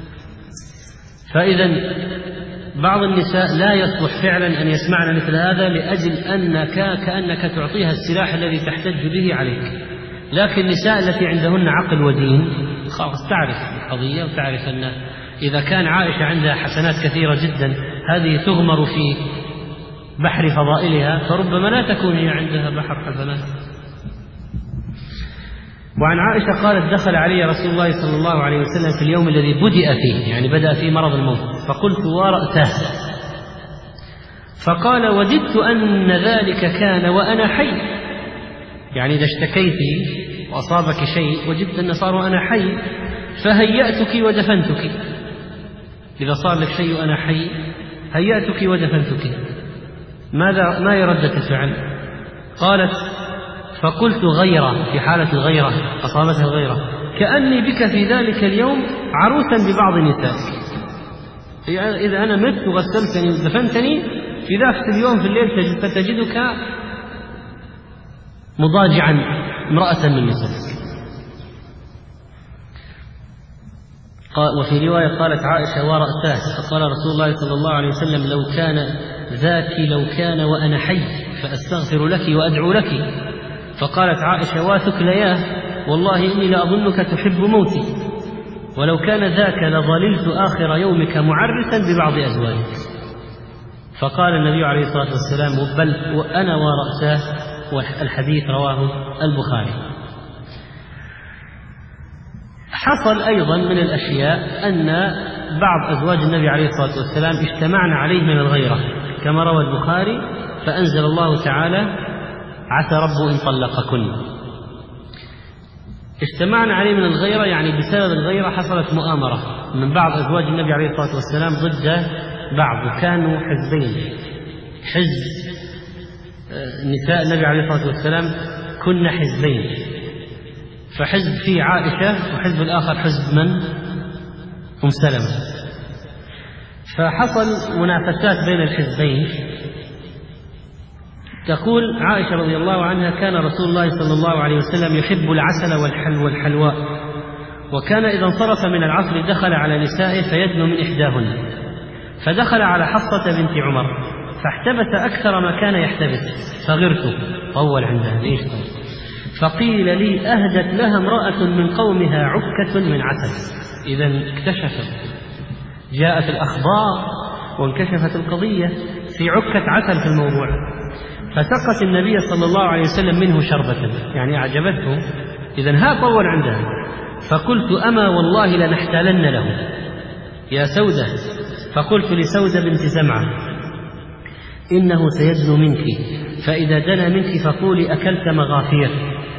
فإذا بعض النساء لا يصلح فعلا أن يسمعن مثل هذا لأجل أنك كأنك تعطيها السلاح الذي تحتج به عليك. لكن النساء التي عندهن عقل ودين خلاص تعرف القضية وتعرف أن إذا كان عائشة عندها حسنات كثيرة جدا هذه تغمر في بحر فضائلها، فربما لا تكون هي عندها بحر حسنات. وعن عائشة قالت دخل علي رسول الله صلى الله عليه وسلم في اليوم الذي بدأ فيه، يعني بدأ فيه مرض الموت، فقلت ورأته، فقال وددت أن ذلك كان وأنا حي، يعني إذا اشتكيتي وأصابك شيء وجدت أن صار وأنا حي فهيأتك ودفنتك. إذا صار لك شيء وأنا حي هيأتك ودفنتك. ما يردة الفعل؟ قالت فقلت غيرة، في حالة الغيرة أصابتها الغيرة، كأني بك في ذلك اليوم عروسا ببعض نسائك. إذا أنا مت وغسلتني ودفنتني في ذاك اليوم في الليل فتجدك مضاجعا امرأة من نسائك. وفي رواية قالت عائشة ورأساه، فقال رسول الله صلى الله عليه وسلم لو كان ذاك لو كان وأنا حي فأستغفر لك وأدعو لك. فقالت عائشة واثكلياه والله إني لأظنك تحب موتي، ولو كان ذاك لظللت آخر يومك معرسا ببعض أزواجك. فقال النبي عليه الصلاة والسلام بل وأنا ورأساه، والحديث رواه البخاري. حصل أيضا من الأشياء أن بعض أزواج النبي عليه الصلاة والسلام اجتمعن عليه من الغيرة كما روى البخاري، فأنزل الله تعالى عسى ربه إن طلقكن. اجتمعنا عليه من الغيرة، يعني بسبب الغيرة حصلت مؤامرة من بعض أزواج النبي عليه الصلاة والسلام ضد بعض، وكانوا حزبين. حزب نساء النبي عليه الصلاة والسلام كنا حزبين، فحزب فيه عائشة وحزب الآخر حزب من؟ أم سلمة. فحصل منافسات بين الحزبين. تقول عائشة رضي الله عنها كان رسول الله صلى الله عليه وسلم يحب العسل والحلواء، وكان إذا انصرف من العصر دخل على نسائه فيدنو من إحداهن، فدخل على حفصة بنت عمر فاحتبس أكثر ما كان يحتبس، فغرت طول عندها ليش طول. فقيل لي أهدت لها امرأة من قومها عكة من عسل. إذا اكتشفت، جاءت الأخبار وانكشفت القضية في عكة عسل في الموضوع، فسقت النبي صلى الله عليه وسلم منه شربة، يعني أعجبته. إذن ها طول عندها. فقلت أما والله لنحتالن له يا سودة. فقلت لسودة بنت زمعة إنه سيدنو منك، فإذا دنا منك فقولي أكلت مغافير،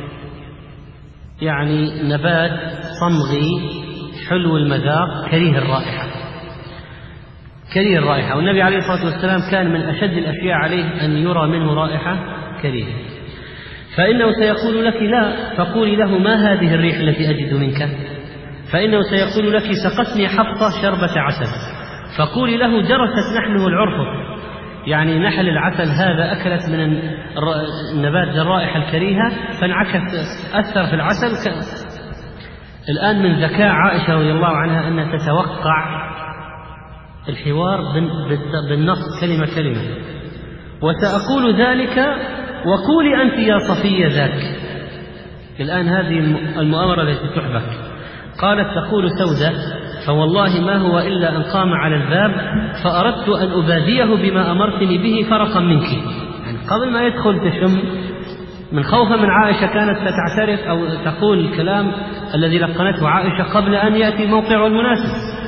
يعني نبات صمغي حلو المذاق كريه الرائحة، كريه الرائحة. والنبي عليه الصلاة والسلام كان من أشد الأشياء عليه أن يرى منه رائحة كريهة. فإنه سيقول لك لا، فقولي له ما هذه الريح التي أجد منك؟ فإنه سيقول لك سقتني حفصة شربة عسل، فقولي له درست نحله العرفط، يعني نحل العسل هذا أكلت من النبات الرائحة الكريهة فانعكس أثر في العسل. الآن من ذكاء عائشة رضي الله عنها أن تتوقع الحوار بالنص كلمة كلمة، وسأقول ذلك وقولي أنت يا صفية ذاك. الآن هذه المؤامرة التي تحبك. قالت تقول سودة فوالله ما هو إلا أن قام على الباب فأردت أن أباديه بما أمرتني به فرقا منك، يعني قبل ما يدخل تشم من خوفا من عائشة كانت ستعترف أو تقول الكلام الذي لقنته عائشة قبل أن يأتي الموقع المناسب.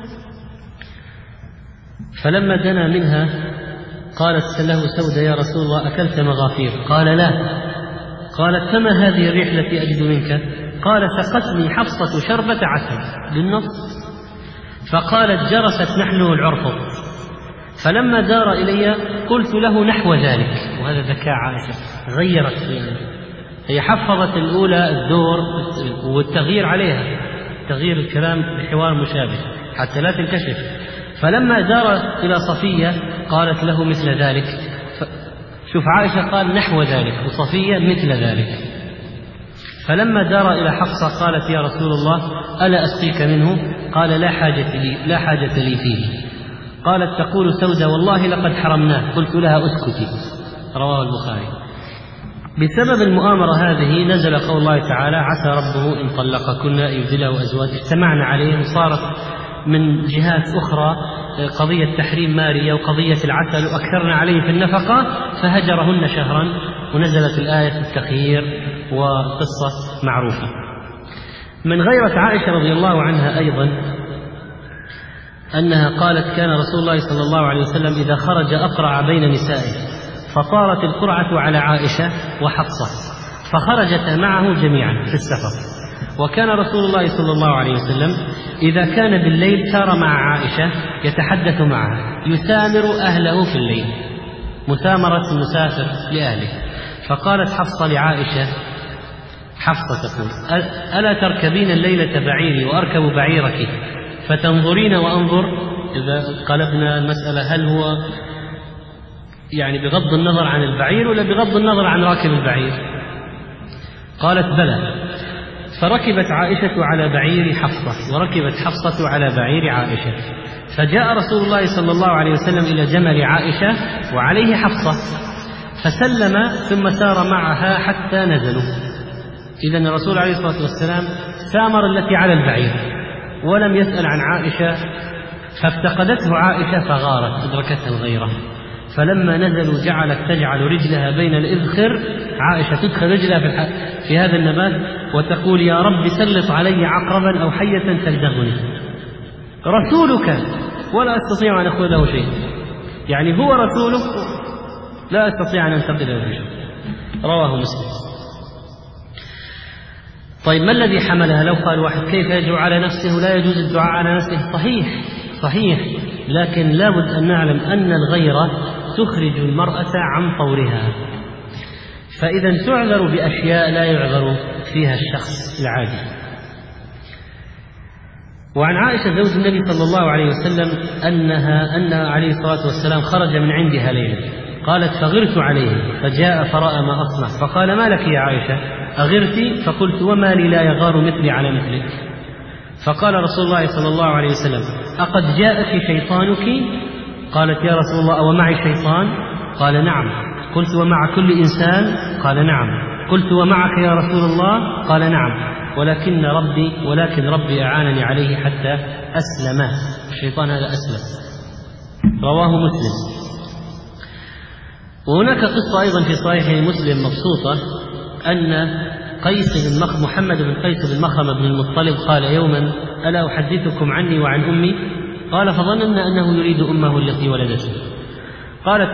فلما دنا منها قالت له سودة يا رسول الله أكلت مغافير؟ قال لا. قالت فما هذه الريح التي أجد منك؟ قال سقتني حفصة شربة عسل بالنص. فقالت جرست نحله العرفط. فلما دار إلي قلت له نحو ذلك، وهذا ذكاء عائشة غيرت يعني. هي حفظت الأولى الدور والتغيير عليها، تغيير الكلام بحوار مشابه حتى لا تنكشف. فلما دار إلى صفية قالت له مثل ذلك، شوف عائشة قال نحو ذلك وصفية مثل ذلك. فلما دار إلى حفصة قالت يا رسول الله ألا أسقيك منه؟ قال لا حاجة لي فيه. قالت تقول سودة والله لقد حرمناه. قلت لها اسكتي. رواه البخاري. بسبب المؤامرة هذه نزل قول الله تعالى عسى ربه إن طلقكن أن يبدله أزواج. اجتمعنا عليه وصارت من جهات أخرى قضية تحريم مارية وقضية العسل وأكثرنا عليه في النفقة فهجرهن شهرا ونزلت الآية التخيير وقصة معروفة. من غيرة عائشة رضي الله عنها أيضا أنها قالت كان رسول الله صلى الله عليه وسلم إذا خرج أقرع بين نسائه فطارت القرعة على عائشة وحفصة فخرجتا معه جميعا في السفر. وكان رسول الله صلى الله عليه وسلم إذا كان بالليل سار مع عائشة يتحدث معها يثامر أهله في الليل مثامرة المسافر لأهله. فقالت حفصة لعائشة حفصة تقول ألا تركبين الليلة بعيري وأركب بعيرك فتنظرين وأنظر؟ إذا قلبنا المسألة هل هو يعني بغض النظر عن البعير ولا بغض النظر عن راكب البعير؟ قالت بلى. فركبت عائشة على بعير حفصة وركبت حفصة على بعير عائشة. فجاء رسول الله صلى الله عليه وسلم إلى جمل عائشة وعليه حفصة فسلم ثم سار معها حتى نزلوا. إذن الرسول عليه الصلاة والسلام سامر التي على البعير ولم يسأل عن عائشة فافتقدته عائشة فغارت أدركتها الغيرة. فلما نزلوا جعلت تجعل رجلها بين الإذخر. عائشة تدخل رجلها في هذا النبات وتقول يا رب سلط علي عقربا أو حية تلدغني رسولك ولا أستطيع أن أقول له شيء. يعني هو رسولك لا أستطيع أن أنتقد له شيء. رواه مسلم. طيب ما الذي حملها؟ لو قال واحد كيف يدعو على نفسه لا يجوز الدعاء على نفسه؟ صحيح لكن لابد أن نعلم أن الغيرة تخرج المرأة عن طورها. فإذا تعذر بأشياء لا يعذر فيها الشخص العادي. وعن عائشة زوج النبي صلى الله عليه وسلم أن عليه الصلاة والسلام خرج من عندها ليلة. قالت فغرت عليه فجاء فرأى ما أصنع فقال ما لك يا عائشة أغرت؟ فقلت وما لي لا يغار مثلي على مثلك. فقال رسول الله صلى الله عليه وسلم أقد جاءك شيطانك؟ قالت يا رسول الله أو معي شيطان؟ قال نعم. قلت ومع كل إنسان؟ قال نعم. قلت ومعك يا رسول الله؟ قال نعم. ولكن ربي أعانني عليه حتى أسلم. الشيطان هذا أسلم. رواه مسلم. وهناك قصة أيضا في صحيح مسلم مبسوطة أن محمد بن قيس بن مخرم بن المطلب قال يوما ألا أحدثكم عني وعن أمي؟ قال فظننا أنه يريد أمه التي ولدته. قالت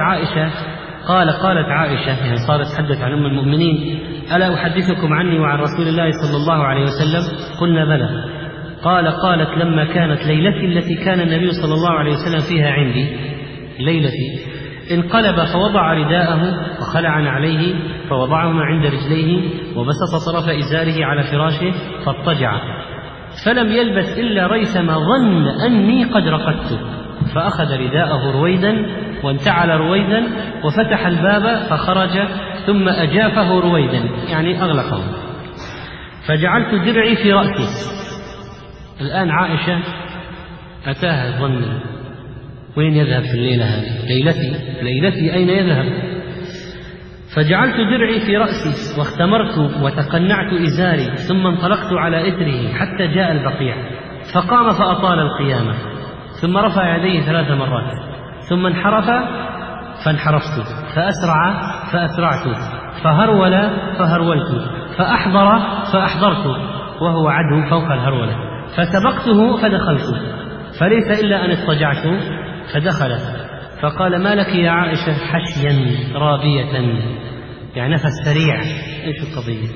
عائشة يعني صارت تحدث عن أم المؤمنين ألا أحدثكم عني وعن رسول الله صلى الله عليه وسلم؟ قلنا بلى. قالت لما كانت ليلتي التي كان النبي صلى الله عليه وسلم فيها عندي ليلتي انقلب فوضع رداءه وخلعنا عليه فوضعهما عند رجليه وبسط طرف إزاره على فراشه فاضطجع فلم يلبث إلا ريثما ظن أني قد رقدت فأخذ رداءه رويدا وانتعل رويدا وفتح الباب فخرج ثم أجافه رويدا يعني أغلقه فجعلت درعي في رأسي. الآن عائشة أتاها ظن وين يذهب في الليلة هذه؟ ليلتي أين يذهب؟ فجعلت درعي في رأسي واختمرت وتقنعت إزاري ثم انطلقت على إثره حتى جاء البقيع فقام فأطال القيامة ثم رفع يديه 3 مرات ثم انحرف فانحرفت فأسرع فأسرعت فهرول فهرولت فأحضر فأحضرت وهو عدو فوق الهرولة فسبقته فدخلت فليس إلا أن اضطجعت فدخل فقال ما لك يا عائشة؟ حشيا رابية يعني نفس سريع. ايش القضية؟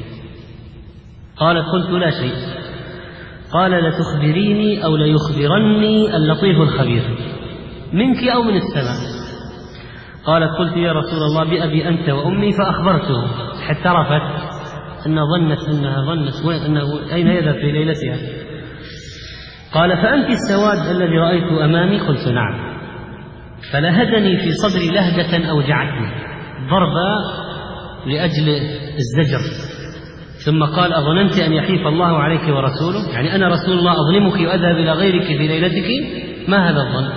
قالت قلت لا شيء. قال لتخبريني أو ليخبرني اللطيف الخبير منك أو من السماء. قالت قلت يا رسول الله بأبي أنت وأمي فأخبرته حتى عرفت أنها ظنت أنه أين يذهب في ليلتها. قال فأنت السواد الذي رأيت أمامي؟ قلت نعم. فلهدني في صدري لهدة أوجعتني ضربة لأجل الزجر، ثم قال أظننت أن يحيف الله عليك ورسوله، يعني أنا رسول الله أظلمك وأذهب إلى غيرك في ليلتك؟ ما هذا الظن؟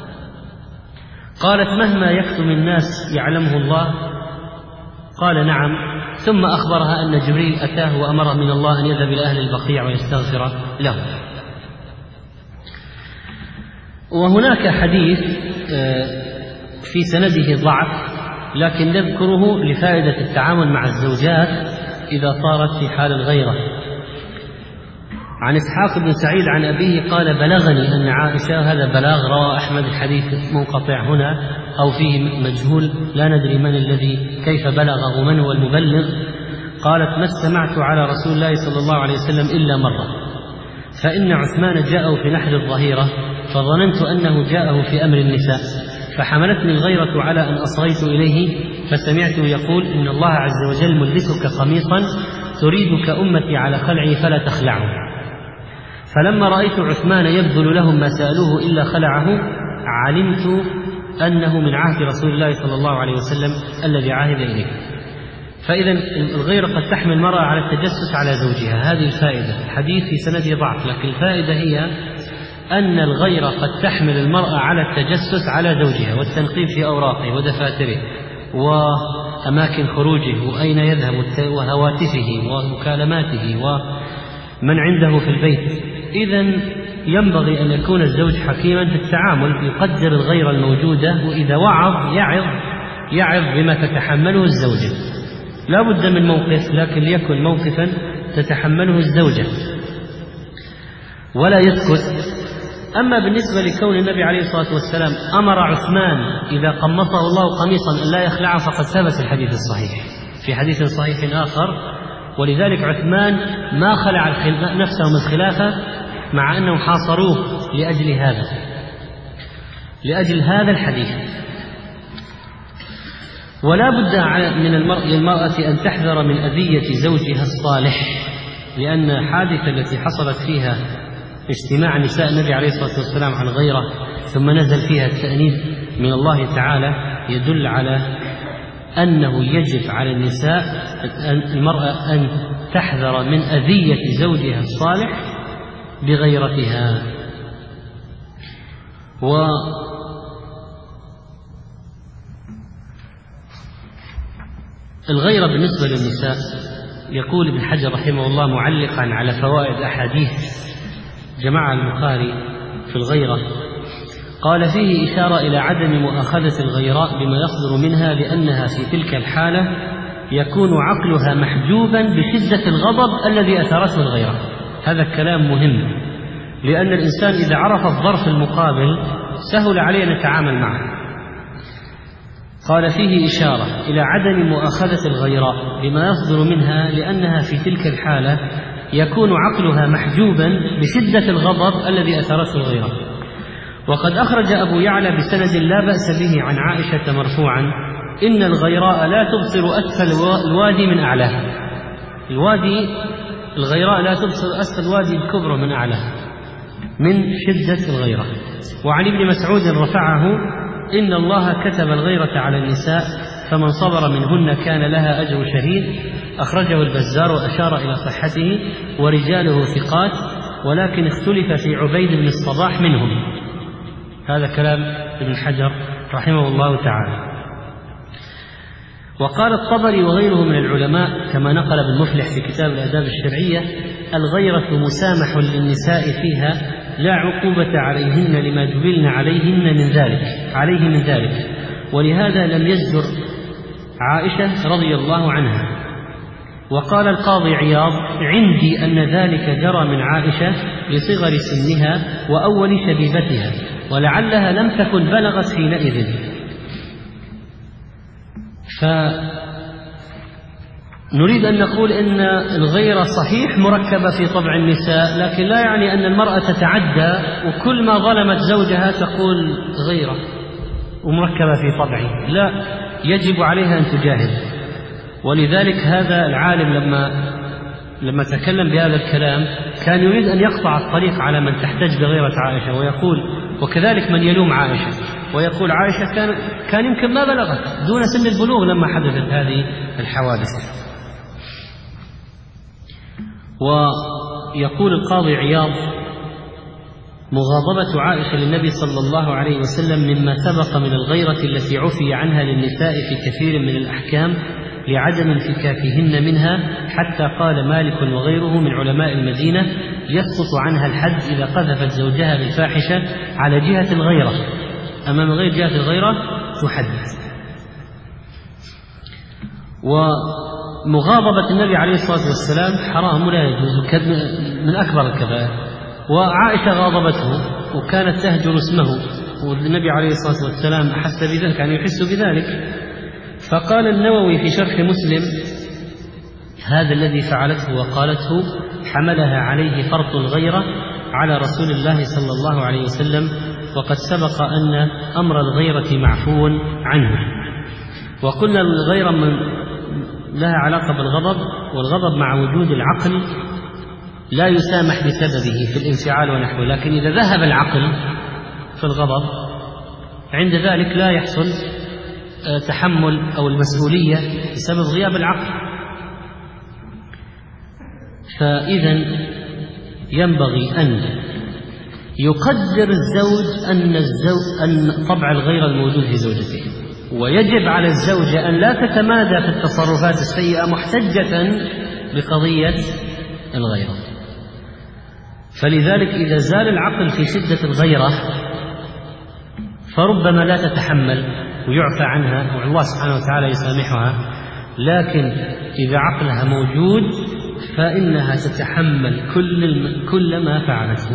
قالت مهما يكتم الناس يعلمه الله؟ قال نعم. ثم أخبرها أن جبريل أتاه وأمره من الله أن يذهب إلى أهل البقيع ويستغفر له. وهناك حديث في سنده ضعف، لكن نذكره لفائدة التعامل مع الزوجات إذا صارت في حال الغيرة. عن إسحاق بن سعيد عن أبيه قال بلغني أن عائشة، هذا بلاغ روى أحمد، الحديث منقطع هنا أو فيه مجهول لا ندري من الذي كيف بلغه، من هو المبلغ. قالت ما استمعت على رسول الله صلى الله عليه وسلم إلا مرة، فإن عثمان جاءه في نحر الظهيرة فظننت أنه جاءه في أمر النساء، فحملتني الغيرة على أن أصغيت إليه، فسمعته يقول إن الله عز وجل ملبسك قميصا تريدك أمتي على خلعه فلا تخلعه. فلما رأيت عثمان يبذل لهم ما سألوه إلا خلعه علمت أنه من عهد رسول الله صلى الله عليه وسلم الذي عاهد إليه. فإذا الغيرة قد تحمل المرأة على التجسس على زوجها، هذه الفائدة. الحديث في سنده ضعف، لكن الفائدة هي أن الغيرة قد تحمل المرأة على التجسس على زوجها والتنقيب في أوراقه ودفاتره وأماكن خروجه وأين يذهب وهواتفه ومكالماته ومن عنده في البيت. إذن ينبغي أن يكون الزوج حكيما في التعامل، يقدر الغيرة الموجودة، وإذا وعظ يعظ بما تتحمله الزوجة. لا بد من موقف، لكن ليكن موقفا تتحمله الزوجة ولا يسكت. أما بالنسبة لكون النبي عليه الصلاة والسلام أمر عثمان إذا قمصه الله قميصا أن لا يخلعه، فقد ثبت الحديث الصحيح في حديث صحيح آخر، ولذلك عثمان ما خلع نفسه من الخلافة مع أنهم حاصروه لأجل هذا الحديث. ولا بد من للمرأة أن تحذر من أذية زوجها الصالح، لأن الحادثة التي حصلت فيها اجتماع نساء النبي عليه الصلاة والسلام عن غيره ثم نزل فيها التأنيب من الله تعالى يدل على أنه يجب على النساء المرأة أن تحذر من أذية زوجها الصالح بغيرتها. والغيرة بالنسبة للنساء، يقول ابن حجر رحمه الله معلقا على فوائد أحاديث جماعة البخاري في الغيرة، قال فيه إشارة إلى عدم مؤاخذة الغيراء بما يصدر منها، لأنها في تلك الحالة يكون عقلها محجوبا بشدة الغضب الذي أثارته الغيرة. هذا الكلام مهم، لأن الإنسان إذا عرف الظرف المقابل سهل عليه أن يتعامل معه. قال فيه إشارة إلى عدم مؤاخذة الغيراء بما يصدر منها، لأنها في تلك الحالة يكون عقلها محجوبا بشدة الغضب الذي أثارته الغيرة. وقد أخرج أبو يعلى بسند لا بأس به عن عائشة مرفوعا إن الغيراء لا تبصر أسفل الوادي من أعلاه. الغيراء لا تبصر أسفل الوادي الكبرى من أعلاه من شدة الغيرة. وعن ابن مسعود رفعه إن الله كتب الغيرة على النساء فمن صبر منهن كان لها أجر شهيد. أخرجه البزار وأشار إلى صحته ورجاله ثقات، ولكن اختلف في عبيد بن الصباح منهم. هذا كلام ابن حجر رحمه الله تعالى. وقال الطبري وغيره من العلماء كما نقل ابن مفلح في كتاب الآداب الشرعية: الغيرة مسامح للنساء فيها لا عقوبة عليهن لما جبلن عليه من ذلك، ولهذا لم يزجر عائشة رضي الله عنها. وقال القاضي عياض: عندي أن ذلك جرى من عائشة لصغر سنها وأول شبيبتها، ولعلها لم تكن بلغت حينئذ. فنريد أن نقول إن الغيرة صحيح مركبة في طبع النساء، لكن لا يعني أن المرأة تتعدى وكل ما ظلمت زوجها تقول غيرة ومركبة في طبعه، لا، يجب عليها أن تجاهد. ولذلك هذا العالم لما تكلم بهذا الكلام كان يريد أن يقطع الطريق على من تحتج بغيرة عائشة، ويقول وكذلك من يلوم عائشة، ويقول عائشة كان يمكن ما بلغت دون سن البلوغ لما حدثت هذه الحوادث. ويقول القاضي عياض: مغاضبة عائشة للنبي صلى الله عليه وسلم مما سبق من الغيرة التي عفي عنها للنساء في كثير من الأحكام لعدم انفكاكهن منها، حتى قال مالك وغيره من علماء المدينة: يسقط عنها الحد إذا قذفت زوجها بالفاحشة على جهة الغيرة، أمام غير جهة الغيرة تحد. ومغاضبة النبي عليه الصلاة والسلام حرام ولا يجوز، من أكبر الكبائر. وعائشة غاضبته وكانت تهجر اسمه، والنبي عليه الصلاة والسلام أحس بذلك، يعني يحس بذلك. فقال النووي في شرح مسلم: هذا الذي فعلته وقالته حملها عليه فرط الغيرة على رسول الله صلى الله عليه وسلم، وقد سبق أن أمر الغيرة معفو عنه. وقلنا الغيرة لها علاقة بالغضب، والغضب مع وجود العقل لا يسامح بسببه في الانفعال ونحوه، لكن إذا ذهب العقل في الغضب عند ذلك لا يحصل تحمل أو المسؤولية بسبب غياب العقل. فإذا ينبغي أن يقدر الزوج أن طبع الغيرة الموجود في زوجته، ويجب على الزوجة أن لا تتمادى في التصرفات السيئة محتجة بقضية الغيرة. فلذلك إذا زال العقل في شدة الغيرة فربما لا تتحمل ويعفى عنها والله سبحانه وتعالى يسامحها، لكن إذا عقلها موجود فإنها تتحمل كل ما فعلته.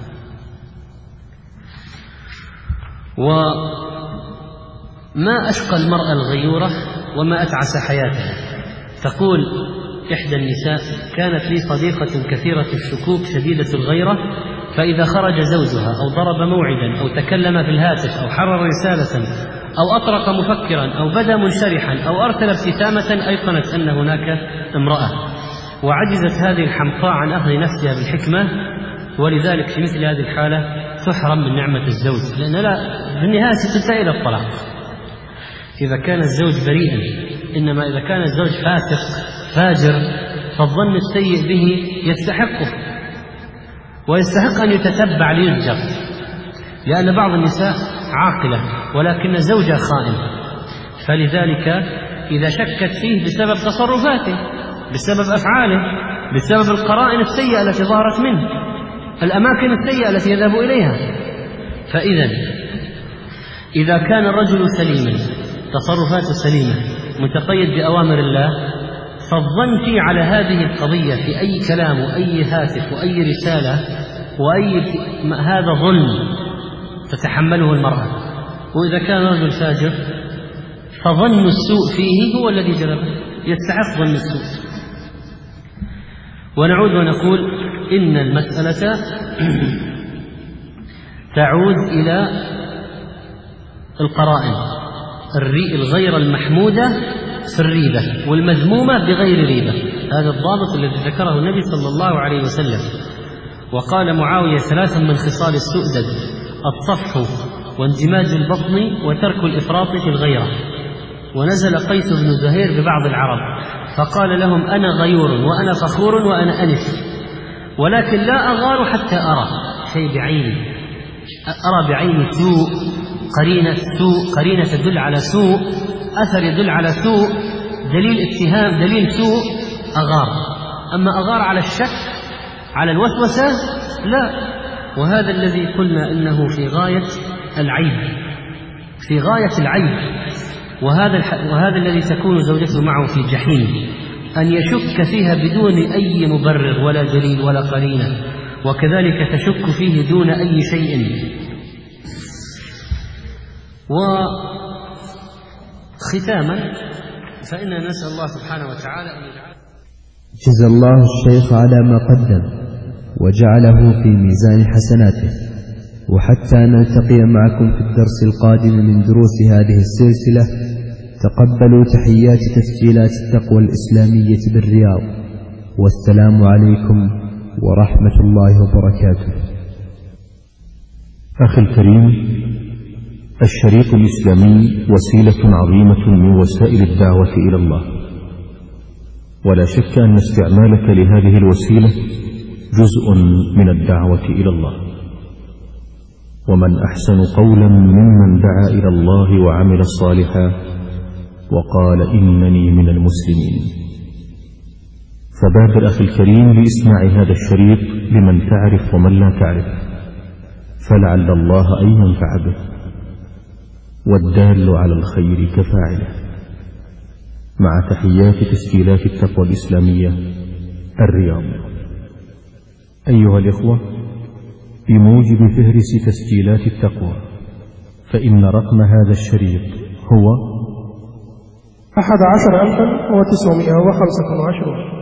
وما أشقى المرأة الغيورة وما أتعس حياتها. تقول إحدى النساء: كانت لي صديقة كثيرة الشكوك شديدة الغيرة، فإذا خرج زوجها أو ضرب موعدا أو تكلم في الهاتف أو حرر رسالة أو أطرق مفكرا أو بدا منشرحا أو أرسل ابتسامة أيقنت أن هناك امرأة، وعجزت هذه الحمقاء عن أخذ نفسها بالحكمة، ولذلك في مثل هذه الحالة تحرم من نعمة الزوج، لأن بالنهاية ستنتهي إلى الطلاق إذا كان الزوج بريئا. إنما إذا كان الزوج فاسق فاجر فالظن السيء به يستحقه، ويستحق أن يتتبع ليزجر، لأن بعض النساء عاقلة ولكن زوجها خائن، فلذلك إذا شكت فيه بسبب تصرفاته، بسبب أفعاله، بسبب القرائن السيئة التي ظهرت منه، الأماكن السيئة التي يذهب إليها. فإذا إذا كان الرجل سليما، تصرفاته سليمة، متقيد بأوامر الله، فالظن فيه على هذه القضية في أي كلام وأي هاتف وأي رسالة هذا ظلم تتحمله المرأة. وإذا كان رجل فاجر فظن السوء فيه هو الذي جلبه، يستحق ظن السوء. ونعود ونقول إن المسألة تعود إلى القرائن، الغير المحمودة في الريبة والمذمومة بغير ريبة، هذا الضابط الذي ذكره النبي صلى الله عليه وسلم. وقال معاوية: 3 من خصال السؤدد: الصفح واندماج البطن وترك الإفراط في الغيرة. ونزل قيس بن زهير ببعض العرب فقال لهم: أنا غيور وأنا فخور وأنا أنف، ولكن لا أغار حتى أرى شيء بعيني، أرى بعيني سوء، قرينة تدل على سوء، أثر يدل على سوء، دليل اتهام، دليل سوء، أغار. أما أغار على الشك، على الوسوسة، لا. وهذا الذي قلنا إنه في غاية العيب، في غاية العيب. وهذا الذي تكون زوجته معه في جحيم، أن يشك فيها بدون أي مبرر ولا دليل ولا قرينة، وكذلك تشك فيه دون أي شيء. وختاما فإننا نسأل الله سبحانه وتعالى أن يجعل جزا الله الشيخ على ما قدم وجعله في ميزان حسناته. وحتى نلتقي معكم في الدرس القادم من دروس هذه السلسلة، تقبلوا تحيات تسجيلات التقوى الإسلامية بالرياض، والسلام عليكم ورحمة الله وبركاته. أخي الكريم، الشريط الإسلامي وسيلة عظيمة من وسائل الدعوة إلى الله، ولا شك أن استعمالك لهذه الوسيلة جزء من الدعوة إلى الله. ومن أحسن قولا ممن دعا إلى الله وعمل صالحا وقال إنني من المسلمين. فبادر أخي الكريم بإسماع هذا الشريط لمن تعرف ومن لا تعرف، فلعل الله أن ينفع به، والدال على الخير كفاعله. مع تحيات تسجيلات التقوى الإسلامية الرياض. أيها الإخوة، بموجب فهرس تسجيلات التقوى، فإن رقم هذا الشريط هو 11,925.